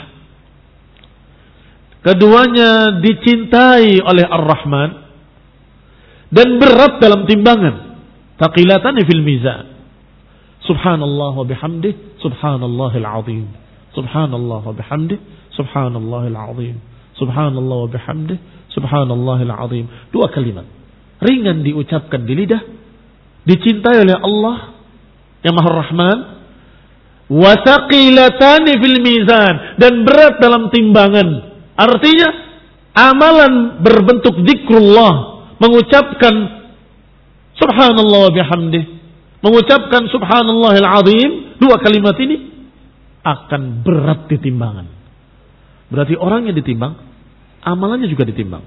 [SPEAKER 1] keduanya dicintai oleh Ar-Rahman dan berat dalam timbangan. Thaqilatani fil mizan. Subhanallah wa bihamdih, subhanallahil azim. Subhanallah wa bihamdih, subhanallahil azim. Subhanallah wa bihamdih, subhanallahil azim. Dua kalimat ringan diucapkan di lidah, dicintai oleh Allah yang Maha Rahman, wa thaqilatani fil mizan, dan berat dalam timbangan. Artinya amalan berbentuk zikrullah, mengucapkan subhanallah wa bihamdih, mengucapkan subhanallahil azim, dua kalimat ini akan berat di timbangan. Berarti orangnya ditimbang, amalannya juga ditimbang.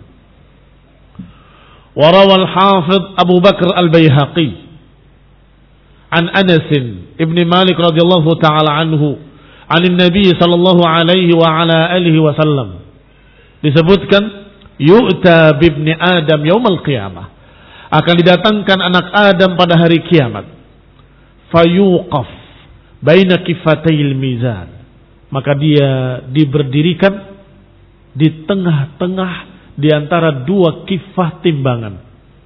[SPEAKER 1] Warawal Hafidh Abu Bakar Al-Baihaqi an Anas ibn Malik radhiyallahu taala anhu an Nabi sallallahu alaihi wa ala alihi wasallam, disebutkan yu'ta bibni Adam yaumal qiyamah, akan didatangkan anak Adam pada hari kiamat, fayuqaf baina kifatayil mizan, maka dia diberdirikan di tengah-tengah di antara dua kifah timbangan.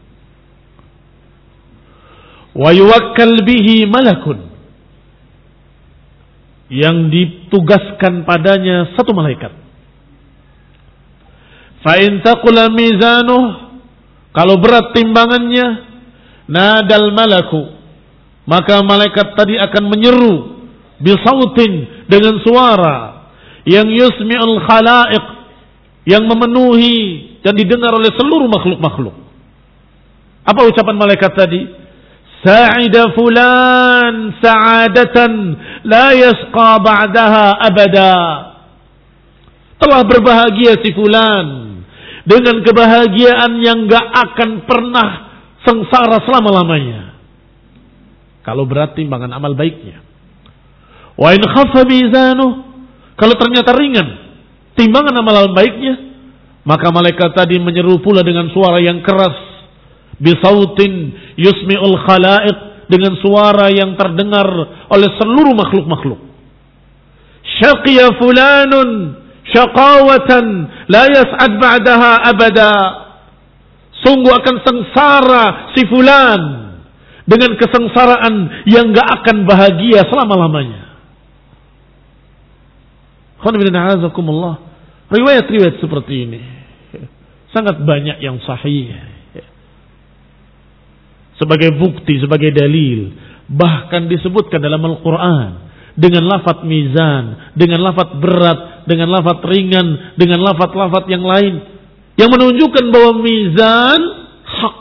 [SPEAKER 1] Wa yuwakkal bihi malakun, yang ditugaskan padanya satu malaikat. Fa in taqula mizanuh, kalau berat timbangannya, nadal malaku, maka malaikat tadi akan menyeru bisautin, dengan suara yang yusmi'ul khalaiq, yang memenuhi dan didengar oleh seluruh makhluk-makhluk. Apa ucapan malaikat tadi? Sa'ida fulan sa'adatan la yasqa ba'daha abada. Telah berbahagia si fulan dengan kebahagiaan yang gak akan pernah sengsara selama-lamanya. Kalau berat timbangan amal baiknya. Wa in khaffa mizanuh, kalau ternyata ringan timbangan amalan baiknya, maka malaikat tadi menyeru pula dengan suara yang keras, bisautin yusmi'ul khalaiq, dengan suara yang terdengar oleh seluruh makhluk-makhluk. Syaqiya fulanun syaqawatan la yas'ad ba'daha abada. Sungguh akan sengsara si fulan dengan kesengsaraan yang gak akan bahagia selama-lamanya. Riwayat-riwayat seperti ini sangat banyak yang sahih. sebagai bukti, sebagai dalil. Bahkan disebutkan dalam Al-Quran dengan lafaz mizan, dengan lafaz berat, dengan lafaz ringan, dengan lafaz-lafaz yang lain yang menunjukkan bahwa mizan hak.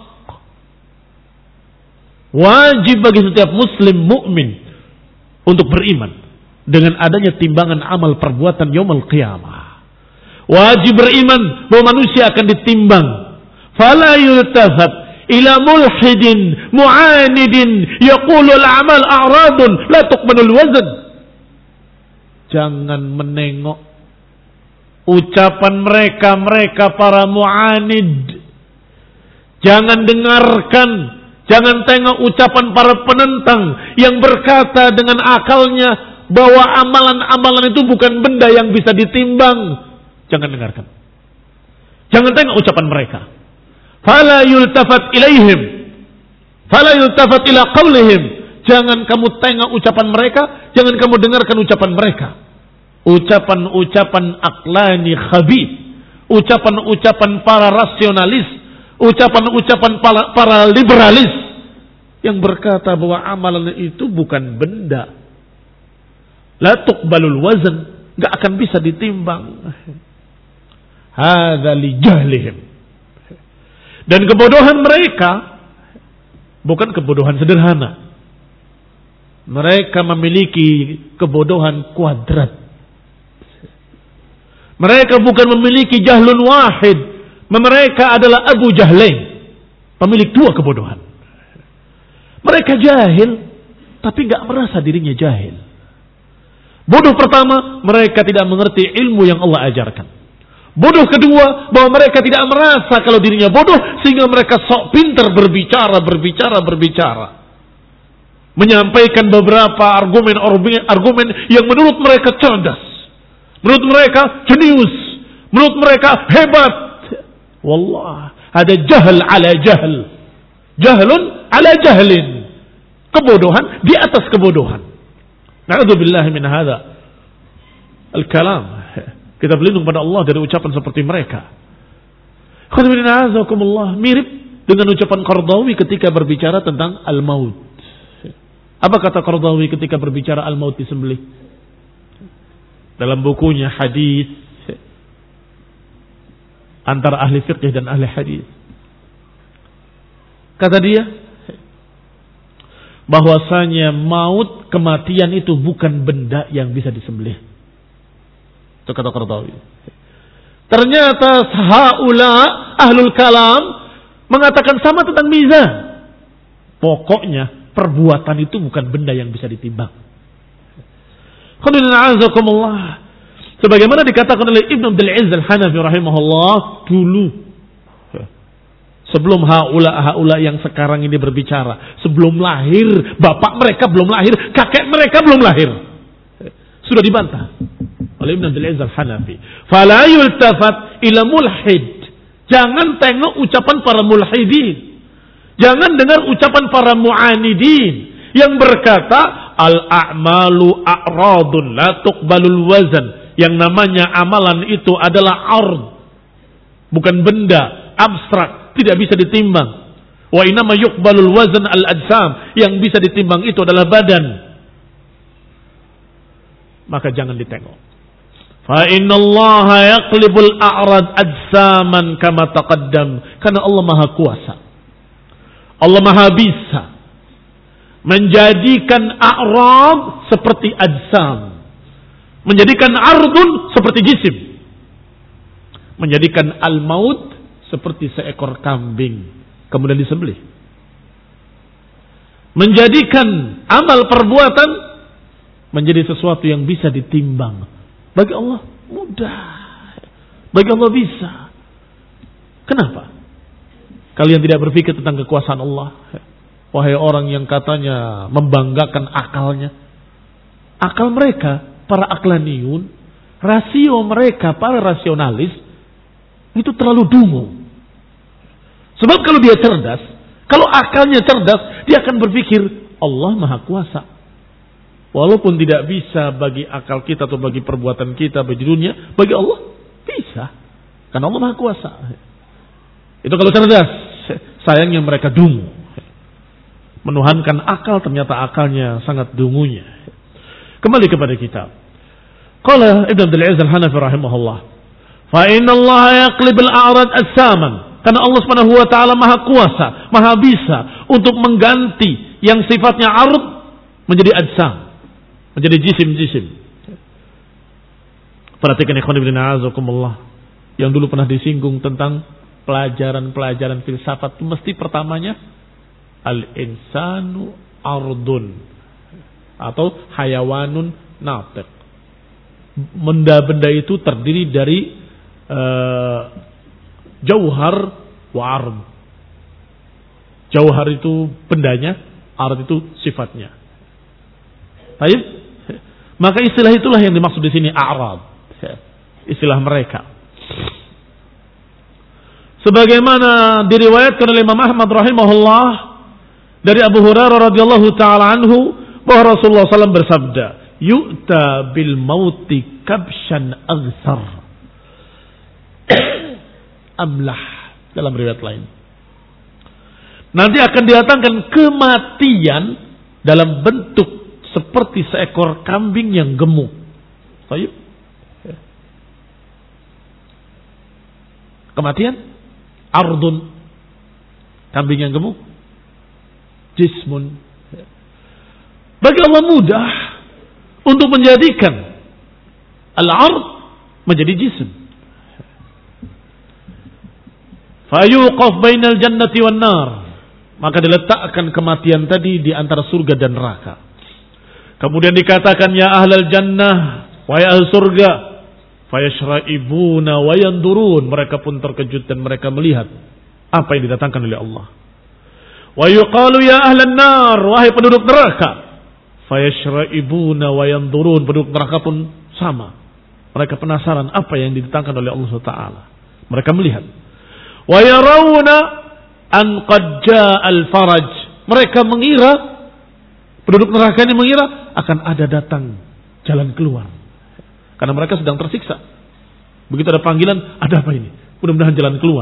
[SPEAKER 1] Wajib bagi setiap muslim mukmin untuk beriman dengan adanya timbangan amal perbuatan yaumul qiyamah. Wajib beriman bahwa manusia akan ditimbang. Fala yultafat ila mulhidin mu'anidin yaqulu al-amal a'radun la tuqbalul wazn. Jangan menengok ucapan mereka-mereka para mu'anid. Jangan dengarkan, jangan tengok ucapan para penentang yang berkata dengan akalnya bahwa amalan-amalan itu bukan benda yang bisa ditimbang. Jangan dengarkan. Jangan tengok ucapan mereka. Fala yultafat ilaihim, fala yultafat ila qawlihim. Jangan kamu tengok ucapan mereka, jangan kamu dengarkan ucapan mereka. Ucapan-ucapan aqlani khabith, ucapan-ucapan para rasionalis, ucapan-ucapan para, para liberalis yang berkata bahwa amalan itu bukan benda. La tuqbalul wazn, enggak akan bisa ditimbang. Hadza li jahlihim. Dan kebodohan mereka bukan kebodohan sederhana. Mereka memiliki kebodohan kuadrat. Mereka bukan memiliki jahlun wahid. Mereka adalah Abu Jahlain, pemilik dua kebodohan. Mereka jahil, tapi gak merasa dirinya jahil. Bodoh pertama, mereka tidak mengerti ilmu yang Allah ajarkan. Bodoh kedua, bahwa mereka tidak merasa kalau dirinya bodoh, sehingga mereka sok pintar berbicara, berbicara, berbicara. Menyampaikan beberapa argumen-argumen yang menurut mereka cerdas. Menurut mereka jenius. Menurut mereka hebat. Wallah, ada jahl ala jahl. Jahlun ala jahlin. Kebodohan di atas kebodohan. Na'udzubillahi min hadza al-kalam. Kita berlindung pada Allah dari ucapan seperti mereka. Mirip dengan ucapan Qardawi ketika berbicara tentang al-maut. Apa kata Qardawi ketika berbicara al-maut disembelih? Dalam bukunya hadis antara ahli fiqh dan ahli hadis. Kata dia bahwasanya maut, kematian itu bukan benda yang bisa disembelih. Itu kata Qardawi. Ternyata haula ahlul kalam mengatakan sama tentang mizan. Pokoknya perbuatan itu bukan benda yang bisa ditimbang. Sebagaimana dikatakan oleh Ibn Abdul Aziz Al-Hanafi rahimahullah dulu, sebelum haula haula yang sekarang ini berbicara, sebelum lahir, bapak mereka belum lahir, kakek mereka belum lahir, sudah dibantah oleh Ibn Abdul Aziz Al-Hanafi. Fala yultafat ila mulhid. Jangan tengok ucapan para mulhidin. Jangan dengar ucapan para mu'anidin yang berkata al-a'malu a'radun la tuqbalul wazn. Yang namanya amalan itu adalah ard, bukan benda abstrak, tidak bisa ditimbang. Wa inama yuqbalul wazn al-ajsam. Yang bisa ditimbang itu adalah badan. Maka jangan ditengok. Fa inna Allah yaqlibul a'rad ajsaman kama taqaddam. Karena Allah Maha Kuasa. Allah Maha bisa menjadikan a'rad seperti ajsam. Menjadikan ardun seperti jisim. Menjadikan al-maut seperti seekor kambing kemudian disembelih. Menjadikan amal perbuatan menjadi sesuatu yang bisa ditimbang. Bagi Allah mudah. Bagi Allah bisa. Kenapa? Kalian tidak berpikir tentang kekuasaan Allah? Wahai orang yang katanya membanggakan akalnya. Akal mereka, para aklaniyun, rasio mereka, para rasionalis, itu terlalu dungu. Sebab kalau dia cerdas, kalau akalnya cerdas, dia akan berpikir Allah Maha Kuasa. Walaupun tidak bisa bagi akal kita atau bagi perbuatan kita, bagi dunia, bagi Allah bisa. Karena Allah Maha Kuasa. Itu kalau cerdas. Sayangnya mereka dungu. Menuhankan akal, ternyata akalnya sangat dungunya. Kembali kepada kitab. Qala Ibn Abdul Aziz Al-Hanafi rahimahullah, fa inna Allah yaqlib al-a'rad as-saman. Karena Allah Subhanahu wa taala Maha kuasa, Maha bisa untuk mengganti yang sifatnya ard menjadi ajsam, menjadi jisim-jisim. Perhatikan ikhwan fillah azakumullah, yang dulu pernah disinggung tentang pelajaran-pelajaran filsafat, mesti pertamanya al-insanu ardun atau hayawanun natiq. Benda-benda itu terdiri dari uh, jauhar wa ard. Jauhar itu bendanya, ard itu sifatnya. Baik? Maka istilah itulah yang dimaksud di sini a'rad. Istilah mereka. Sebagaimana diriwayatkan oleh Imam Ahmad rahimahullah dari Abu Hurairah radhiyallahu taala anhu bahwa Rasulullah sallallahu alaihi wasallam bersabda, "Yu'ta bil mauti kabshan aghsar." Amlah dalam riwayat lain. Nanti akan didatangkan kematian dalam bentuk seperti seekor kambing yang gemuk. Baik. Kematian ardun, kambing yang gemuk, jismun. Bagi Allah mudah untuk menjadikan al-ard menjadi jism. Fayuqaf bainal jannati wan nar. Maka diletakkan kematian tadi di antara surga dan neraka. Kemudian dikatakan, ya ahlal jannah, wahai ahli surga, fayashra'ibuna wa yandurun. Mereka pun terkejut dan mereka melihat apa yang didatangkan oleh Allah. Wa yuqalu ya ahlan nar, wahai penduduk neraka, fayashra'ibuna wa yandurun. Penduduk neraka pun sama. Mereka penasaran apa yang didatangkan oleh Allah subhanahu wa taala. Mereka melihat. Wa yarawna an qad ja'al faraj. Mereka mengira, penduduk neraka ini mengira akan ada datang jalan keluar. Karena mereka sedang tersiksa. Begitu ada panggilan, ada apa ini? Mudah-mudahan jalan keluar.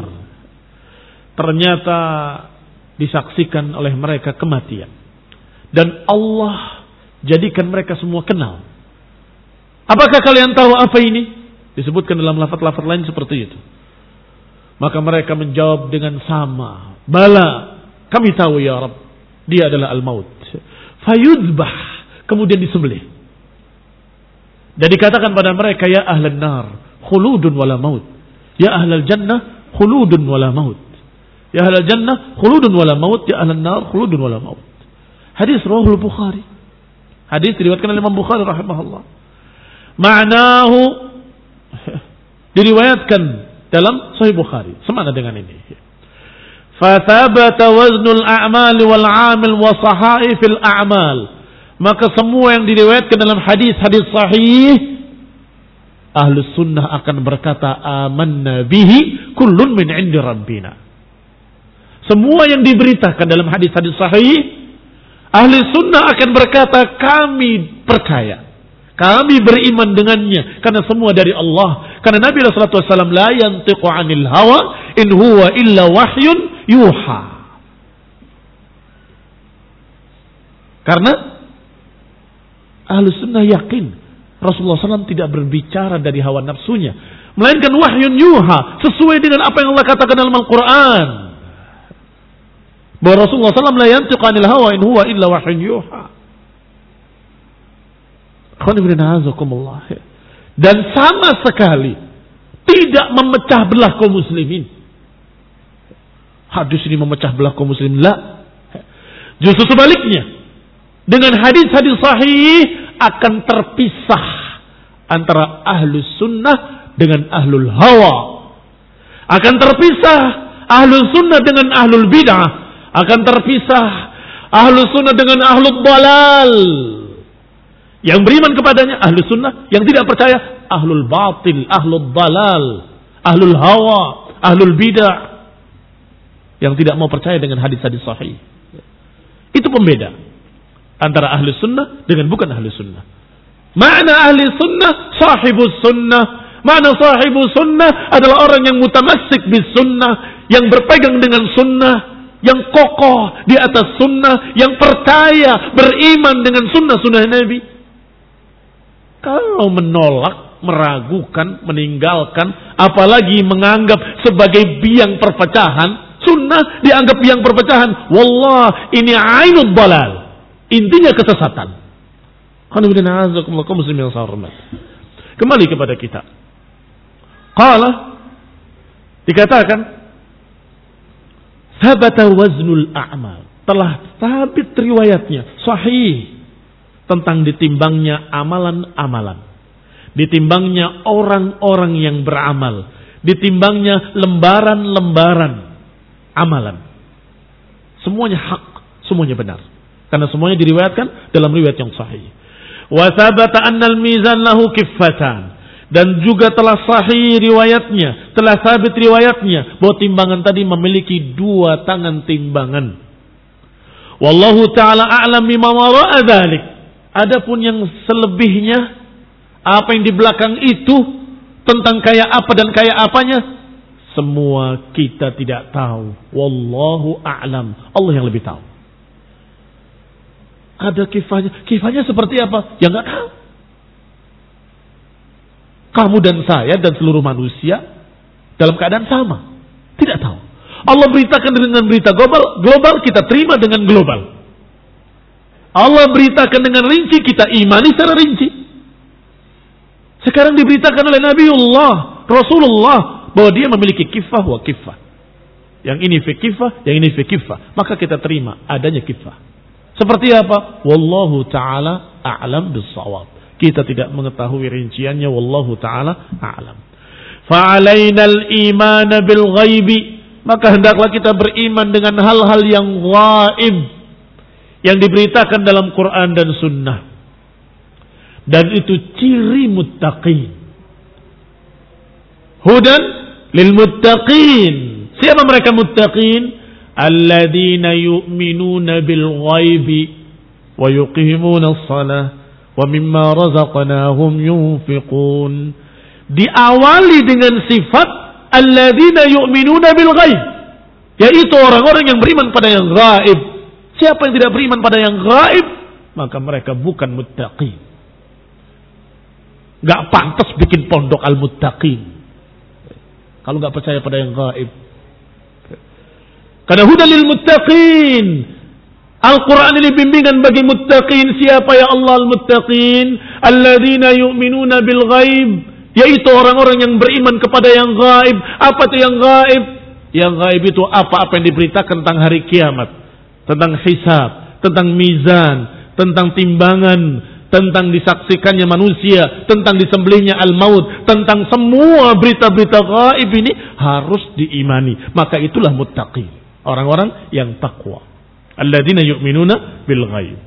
[SPEAKER 1] Ternyata disaksikan oleh mereka kematian. Dan Allah jadikan mereka semua kenal. Apakah kalian tahu apa ini? Disebutkan dalam lafaz-lafaz lain seperti itu. Maka mereka menjawab dengan sama. Bala, kami tahu ya Rabb. Dia adalah al-maut. Fayudbah, kemudian disembelih. Dan dikatakan pada mereka, ya ahlan nar, khuludun wala maut. Ya ahlal jannah, khuludun wala maut. Ya ahlal jannah, khuludun wala maut. Ya ahlan nar, khuludun wala maut. Hadis rawahul Bukhari. Hadis diriwayatkan oleh Imam Bukhari rahimahullah. Ma'nahu diriwayatkan dalam Sahih Bukhari. Semana dengan ini. Fathabata waznul a'mal wal 'amil wa sahaifil a'mal. Maka semua yang diriwayatkan dalam hadis-hadis sahih, Ahlus Sunnah akan berkata amanna bihi kullun min 'indi rabbina. Semua yang diberitakan dalam hadis-hadis sahih, Ahlus Sunnah akan berkata kami percaya, kami beriman dengannya karena semua dari Allah. Karena Nabi sallallahu alaihi wasallam la yantiqu 'anil hawa in huwa illa wahyun yuha. Karena Ahlus Sunnah yakin Rasulullah sallallahu alaihi wasallam tidak berbicara dari hawa nafsunya, melainkan wahyun yuha, sesuai dengan apa yang Allah katakan dalam Al-Quran. Bahwa Rasulullah sallallahu alaihi wasallam la yantiqu 'anil hawa in huwa illa wahyun yuha. Dan sama sekali tidak memecah belah kaum muslimin. Hadis ini memecah belah kaum muslimin, la. Justru sebaliknya, dengan hadis-hadis sahih akan terpisah antara ahlus sunnah dengan ahlul hawa. Akan terpisah ahlus sunnah dengan ahlul bid'ah. Akan terpisah ahlus sunnah dengan ahlul dalal. Yang beriman kepadanya ahlus sunnah, yang tidak percaya ahlul batil, ahlul dalal, ahlul hawa, ahlul bid'ah. Yang tidak mau percaya dengan hadis-hadis sahih. Itu pembeda antara ahli sunnah dengan bukan ahli sunnah. Makna ahli sunnah, sahibus sunnah. Makna sahibus sunnah adalah orang yang mutamassik bis sunnah, yang berpegang dengan sunnah, yang kokoh di atas sunnah, yang percaya, beriman dengan sunnah-sunnah Nabi. Kalau menolak, meragukan, meninggalkan, apalagi menganggap sebagai biang perpecahan, sunnah dianggap biang perpecahan. Wallah, ini ainul dalal. Intinya kesesatan. Kembali kepada kita. Qala, dikatakan, sabata waznul a'mal. Telah sabit riwayatnya, sahih, tentang ditimbangnya amalan-amalan. Ditimbangnya orang-orang yang beramal. Ditimbangnya lembaran-lembaran amalan. Semuanya hak, semuanya benar. Karena semuanya diriwayatkan dalam riwayat yang sahih. Wa thabata annal mizan lahu kiffatan. Dan juga telah sahih riwayatnya, telah sabit riwayatnya bahwa timbangan tadi memiliki dua tangan timbangan. Wallahu ta'ala a'lam bima wara'a dzalik. Adapun yang selebihnya, apa yang di belakang itu, tentang kayak apa dan kayak apanya, semua kita tidak tahu. Wallahu a'lam. Allah yang lebih tahu. Ada kifahnya. Kifahnya seperti apa? Ya nggak tahu. Kamu dan saya dan seluruh manusia dalam keadaan sama. Tidak tahu. Allah beritakan dengan berita global, global kita terima dengan global. Allah beritakan dengan rinci, kita imani secara rinci. Sekarang diberitakan oleh Nabiullah, Rasulullah, bahwa dia memiliki kifah wa kifah. Yang ini fi kifah, yang ini fi kifah. Maka kita terima adanya kifah. Seperti apa? Wallahu ta'ala a'lam bis-shawab. Kita tidak mengetahui rinciannya. Wallahu ta'ala a'lam. Fa'alaina al-iman bil-ghaibi. Maka hendaklah kita beriman dengan hal-hal yang ghaib, yang diberitakan dalam Quran dan Sunnah. Dan itu ciri muttaqin. Hudan lil muttaqin. Siapa mereka muttaqin? Alladzina yu'minuna bil ghaibi wa yuqimuna as-salah wa mimma razaqnahum yunfiqun. Diawali dengan sifat alladzina yu'minuna bil ghaib, yaitu orang-orang yang beriman pada yang gaib. Siapa yang tidak beriman pada yang gaib, maka mereka bukan muttaqin. Gak pantas bikin pondok al-muttaqin kalau gak percaya pada yang gaib. Karena hudan lil muttaqin. Al-Quran ini bimbingan bagi muttaqin. Siapa ya Allah al-muttaqin? Alladzina yu'minuna bil ghaib, yaitu orang-orang yang beriman kepada yang gaib. Apa itu yang gaib? Yang gaib itu apa-apa yang diberitakan tentang hari kiamat, tentang hisab, tentang mizan, tentang timbangan, tentang disaksikannya manusia, tentang disembelihnya al-maut, tentang semua berita-berita gaib ini harus diimani. Maka itulah muttaqin, orang-orang yang takwa. Alladzina yu'minuna bil ghaib.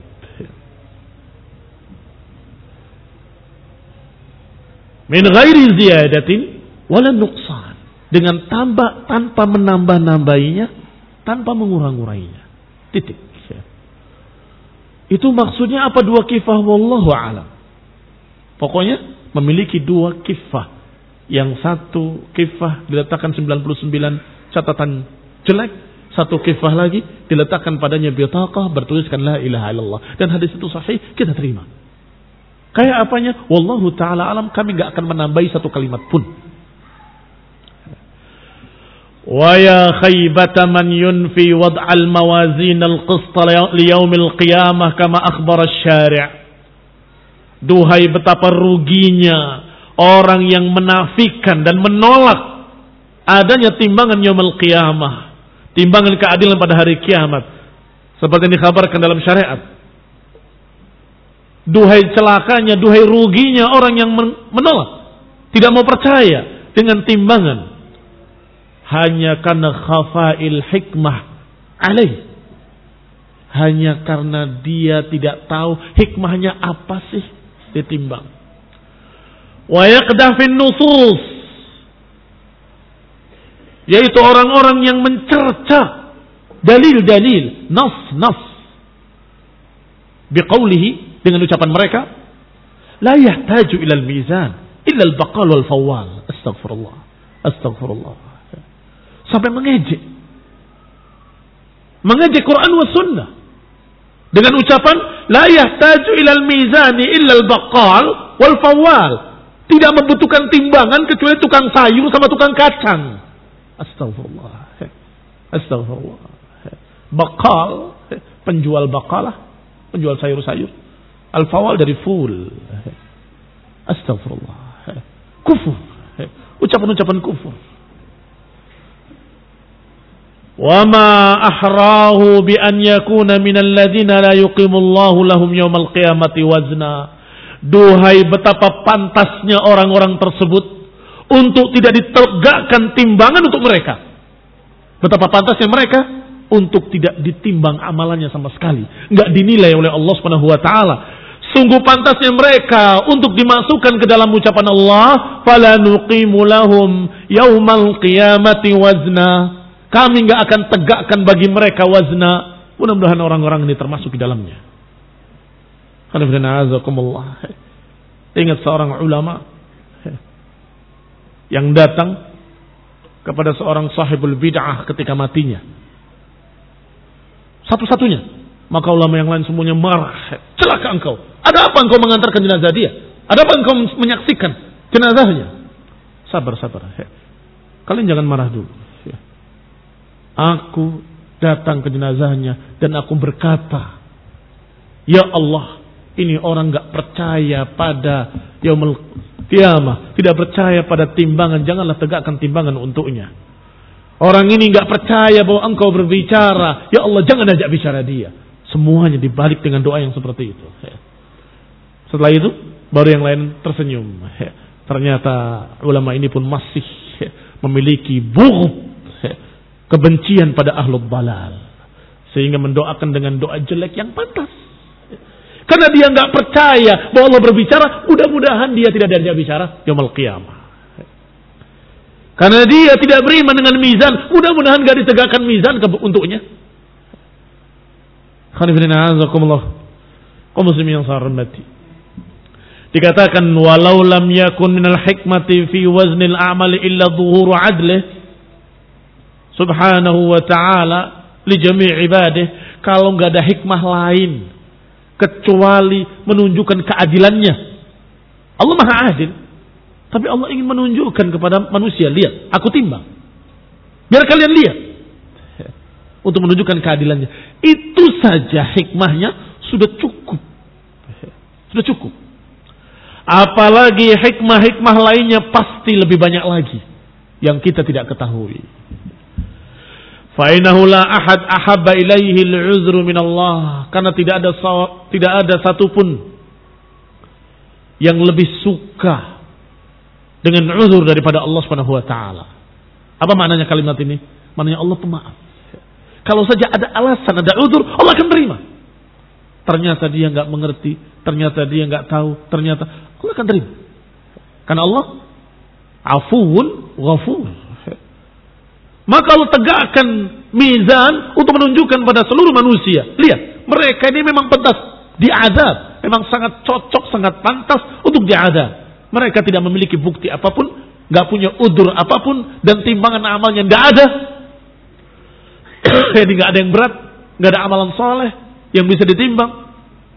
[SPEAKER 1] Min ghairi ziyadatin wala nuqsan. Dengan tambah tanpa menambah-nambahinya, tanpa mengurang-urainya. Titik. Itu maksudnya apa dua kifah? Wallahu a'lam. Pokoknya memiliki dua kifah. Yang satu kifah diletakkan sembilan puluh sembilan catatan jelek. Satu kifah lagi diletakkan padanya bitaqah bertuliskan la ilaha illallah. Dan hadis itu sahih, kita terima. Kayak apanya? Wallahu ta'ala alam, kami gak akan menambahi satu kalimat pun. Wa ya khaybata man yunfi wad'al mawazin al-qista liyaumil qiyamah kama akhbar asy-syari'. Duhai betapa ruginya orang yang menafikan dan menolak adanya timbangan yaumil qiyamah, timbangan keadilan pada hari kiamat, seperti yang dikhabarkan dalam syariat. Duhai celakanya, duhai ruginya orang yang menolak, tidak mau percaya dengan timbangan, hanya karena khafail hikmah alaih, hanya karena dia tidak tahu hikmahnya apa sih ditimbang. Wa yaqdah fin nusus, yaitu orang-orang yang mencerca dalil-dalil, nas-nas, biqaulihi, dengan ucapan mereka, la yahtaju ilal mizan illa al-baqal wal fawwal. Astagfirullah, astagfirullah. Sampai mengejek. mengejek Quran wa sunnah dengan ucapan la yahtaju ilal mizani illa al-baqqal wal fawwal. Tidak membutuhkan timbangan kecuali tukang sayur sama tukang kacang. Astagfirullah. Astagfirullah. Baqqal, penjual baqalah, penjual sayur-sayur. Al-fawwal dari ful. Astagfirullah. Kufur. Ucapan-ucapan kufur. Wa ma ahrahu bi an yakuna minal ladzina la yuqimullahu lahum yaumal qiyamati wazna. Duhai betapa pantasnya orang-orang tersebut untuk tidak ditegakkan timbangan untuk mereka. Betapa pantasnya mereka untuk tidak ditimbang amalannya sama sekali, enggak dinilai oleh Allah Subhanahu wa taala. Sungguh pantasnya mereka untuk dimasukkan ke dalam ucapan Allah, fala nuqimu lahum yaumal qiyamati wazna. Kami enggak akan tegakkan bagi mereka wazna. Mudah-mudahan orang-orang ini termasuk di dalamnya. Ingat seorang ulama yang datang kepada seorang sahibul bid'ah ketika matinya. Satu-satunya. Maka ulama yang lain semuanya marah. Celaka engkau. Ada apa engkau mengantarkan jenazah dia? Ada apa engkau menyaksikan jenazahnya? Sabar, sabar. Kalian jangan marah dulu. Aku datang ke jenazahnya dan aku berkata, ya Allah, ini orang gak percaya pada yaumul qiyamah, tidak percaya pada timbangan, janganlah tegakkan timbangan untuknya. Orang ini gak percaya bahwa engkau berbicara, ya Allah jangan ajak bicara dia. Semuanya dibalik dengan doa yang seperti itu. Setelah itu baru yang lain tersenyum. Ternyata ulama ini pun masih memiliki bughd, kebencian pada ahlul balal, sehingga mendoakan dengan doa jelek yang pantas. Karena dia nggak percaya bahwa Allah berbicara, mudah-mudahan dia tidak diajak bicara yaumul qiyamah. Karena dia tidak beriman dengan mizan, mudah-mudahan nggak ditegakkan mizan untuknya. Kaum muslimin yang saya hormati. Dikatakan walau lam yakun minal hikmati fi waznil a'mali illa dhuhuru adlih subhanahu wa ta'ala li jami' ibadih. Kalau nggak ada hikmah lain kecuali menunjukkan keadilannya. Allah Maha Adil. Tapi Allah ingin menunjukkan kepada manusia, lihat, aku timbang. Biar kalian lihat. Untuk menunjukkan keadilannya. Itu saja hikmahnya sudah cukup. Sudah cukup. Apalagi hikmah-hikmah lainnya pasti lebih banyak lagi yang kita tidak ketahui. Fa'inahu la ahad ahabba ilaihi al-'uzru min Allah, karena tidak ada tidak ada satupun yang lebih suka dengan uzur daripada Allah Subhanahu wa taala. Apa maknanya kalimat ini? Maknanya Allah pemaaf. Kalau saja ada alasan, ada uzur, Allah akan terima. Ternyata dia enggak mengerti, ternyata dia enggak tahu, ternyata Allah akan terima. Karena Allah Afuwun Ghafur. Maka Allah tegakkan mizan untuk menunjukkan pada seluruh manusia. Lihat, mereka ini memang pantas diazab. Memang sangat cocok, sangat pantas untuk diazab. Mereka tidak memiliki bukti apapun, gak punya udur apapun, dan timbangan amalnya gak ada. Jadi gak ada yang berat, gak ada amalan soleh yang bisa ditimbang.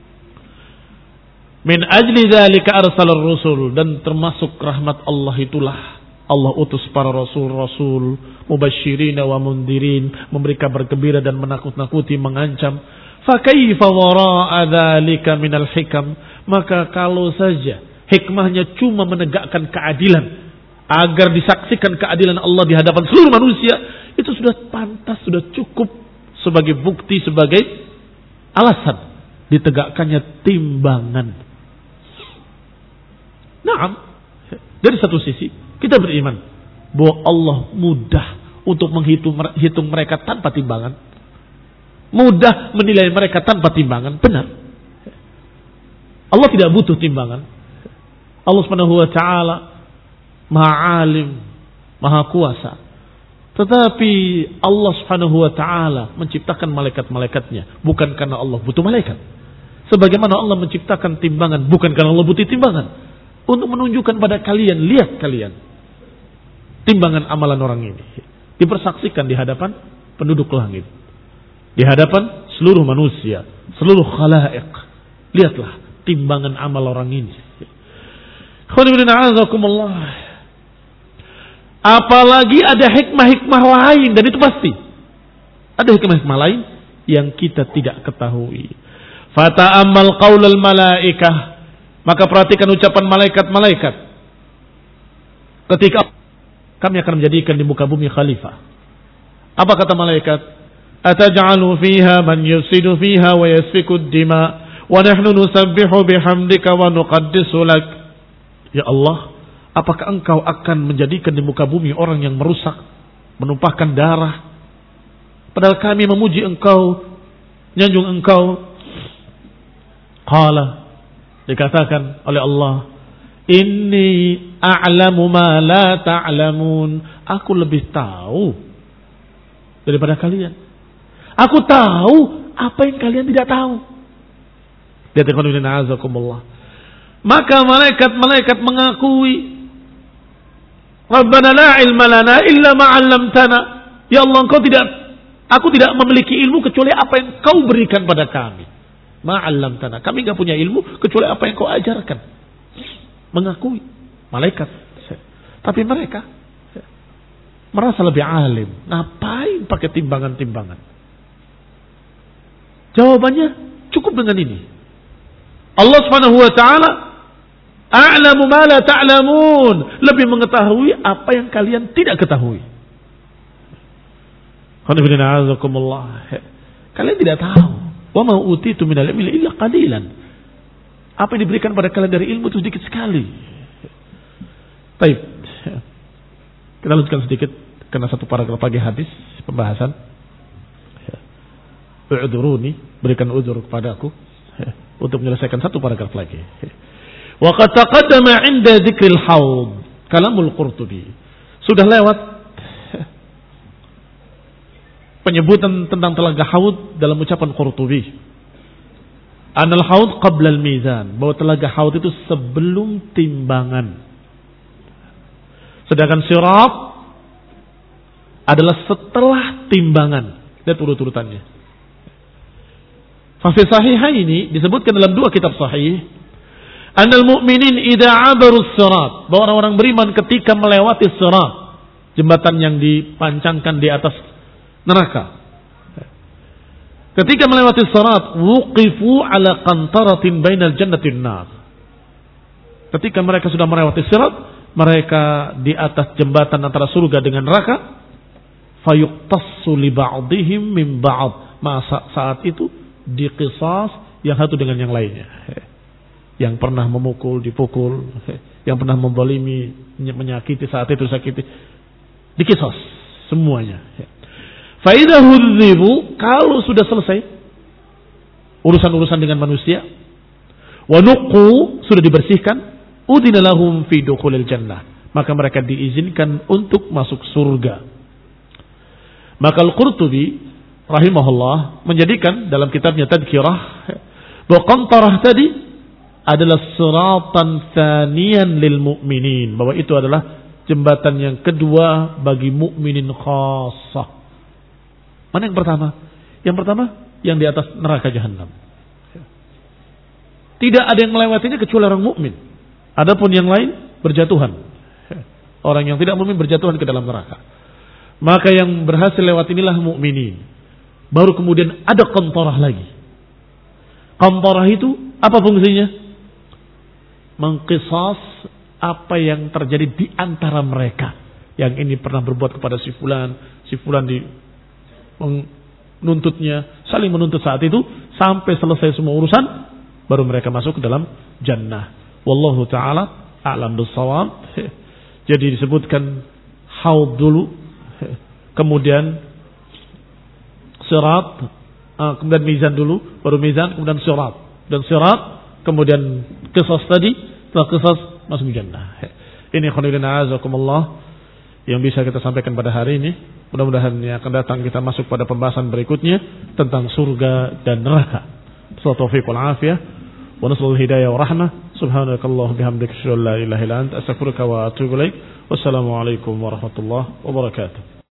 [SPEAKER 1] Min ajli dzalika arsalar rusul, dan termasuk rahmat Allah itulah Allah utus para rasul-rasul mubasysyirin wa mundirin, memberi kabar gembira dan menakut-nakuti, mengancam. Fa kaifa wara'a dzalika minal hikam? Maka kalau saja hikmahnya cuma menegakkan keadilan agar disaksikan keadilan Allah di hadapan seluruh manusia, itu sudah pantas, sudah cukup sebagai bukti, sebagai alasan ditegakkannya timbangan. Naam, dari satu sisi kita beriman bahwa Allah mudah untuk menghitung hitung mereka tanpa timbangan, mudah menilai mereka tanpa timbangan. Benar, Allah tidak butuh timbangan. Allah Subhanahu wa taala Maha Alim, Maha Kuasa. Tetapi Allah Subhanahu wa taala menciptakan malaikat-malaikatnya bukan karena Allah butuh malaikat. Sebagaimana Allah menciptakan timbangan bukan karena Allah butuh timbangan, untuk menunjukkan pada kalian, lihat kalian timbangan amalan orang ini dipersaksikan di hadapan penduduk langit. Di hadapan seluruh manusia, seluruh khalaik. Lihatlah timbangan amal orang ini. Apalagi ada hikmah-hikmah lain, dan itu pasti. Ada hikmah-hikmah lain yang kita tidak ketahui. Fata'ammal qaulal malaikah. Maka perhatikan ucapan malaikat-malaikat. Ketika kami akan menjadikan di muka bumi khalifah. Apa kata malaikat? Ataj'alu fiha man yufsidu fiha wa yasfiku ad-dima wa nahnu nusabbihu bihamdika wa nuqaddisu lak. Ya Allah, apakah engkau akan menjadikan di muka bumi orang yang merusak, menumpahkan darah, padahal kami memuji engkau, nyanjung engkau? Qala, dikatakan oleh Allah, inni a'lamu ma la ta'lamun. Aku lebih tahu daripada kalian. Aku tahu apa yang kalian tidak tahu. Maka malaikat-malaikat mengakui, Rabbana la ilma lana illa ma 'allamtana. Ya Allah, engkau tidak, aku tidak memiliki ilmu kecuali apa yang kau berikan pada kami. Ma 'allamtana. Kami enggak punya ilmu kecuali apa yang kau ajarkan. Mengakui malaikat. Tapi mereka merasa lebih alim. Ngapain pakai timbangan-timbangan? Jawabannya cukup dengan ini. Allah Subhanahu wa taala a'lamu ma la ta'lamun, lebih mengetahui apa yang kalian tidak ketahui. Kalian tidak tahu. Wa ma utitu minal ilmi illa qalilan. Apa yang diberikan pada kalian dari ilmu itu sedikit sekali. Baik. Kita lanjutkan sedikit karena satu paragraf lagi habis pembahasan. U'dzuruni, berikan uzur kepadaku untuk menyelesaikan satu paragraf lagi. Wa qad taqaddama 'inda dzikril haud kalamul Qurtubi. Sudah lewat penyebutan tentang telaga haud dalam ucapan Qurtubi. Anal haud qabla al-mizan, bahwa telaga haud itu sebelum timbangan. Sedangkan sirat adalah setelah timbangan. Lihat urut-urutannya. Fa fi sahihaini disebutkan dalam dua kitab sahih, anal mu'minin idza 'abaru sirat, bahwa orang-orang beriman ketika melewati sirat, jembatan yang dipancangkan di atas neraka. Ketika melewati sirat, wuqifu ala qantaratin bainal jannati wan nar. Ketika mereka sudah melewati sirat, mereka di atas jembatan antara surga dengan neraka, fayuqtassu li ba'dihim min ba'd. Masa saat itu diqisas yang satu dengan yang lainnya. Yang pernah memukul dipukul, yang pernah membalimi menyakiti saat itu sakiti, diqisas semuanya. Faidah hudzibu, kalau sudah selesai urusan-urusan dengan manusia, wa nuqu, sudah dibersihkan, udina lahum fi dukhulil jannah, maka mereka diizinkan untuk masuk surga. Maka Al-Qurtubi rahimahullah menjadikan dalam kitabnya Tadhkirah bahwa qantarah tadi adalah siratan tsaniyan lil mu'minin, bahwa itu adalah jembatan yang kedua bagi mukminin khassah. Mana yang pertama? Yang pertama yang di atas neraka jahanam. Tidak ada yang melewatinya kecuali orang mukmin. Adapun yang lain berjatuhan. Orang yang tidak mukmin berjatuhan ke dalam neraka. Maka yang berhasil lewat inilah mukminin. Baru kemudian ada qantarah lagi. Qantarah itu apa fungsinya? Mengqisas apa yang terjadi di antara mereka. Yang ini pernah berbuat kepada si fulan, si fulan di menuntutnya, saling menuntut saat itu sampai selesai semua urusan, baru mereka masuk ke dalam jannah. Wallahu taala a'lam bissawab. Jadi disebutkan haud dulu, kemudian sirat, kemudian mizan dulu, baru mizan, kemudian sirat, dan sirat, kemudian qisas tadi, setelah qisas masuk jannah. Ini khonibina azakumullah yang bisa kita sampaikan pada hari ini. Mudah-mudahan yang akan datang kita masuk pada pembahasan berikutnya tentang surga dan neraka. Taufiq wal afiyah wa nasallu hidayah wa rahmah. Subhanakallah bihamdika asyhadu an la ilaha illa anta astaghfiruka wa atubu ilaik. Wassalamu alaikum warahmatullahi wabarakatuh.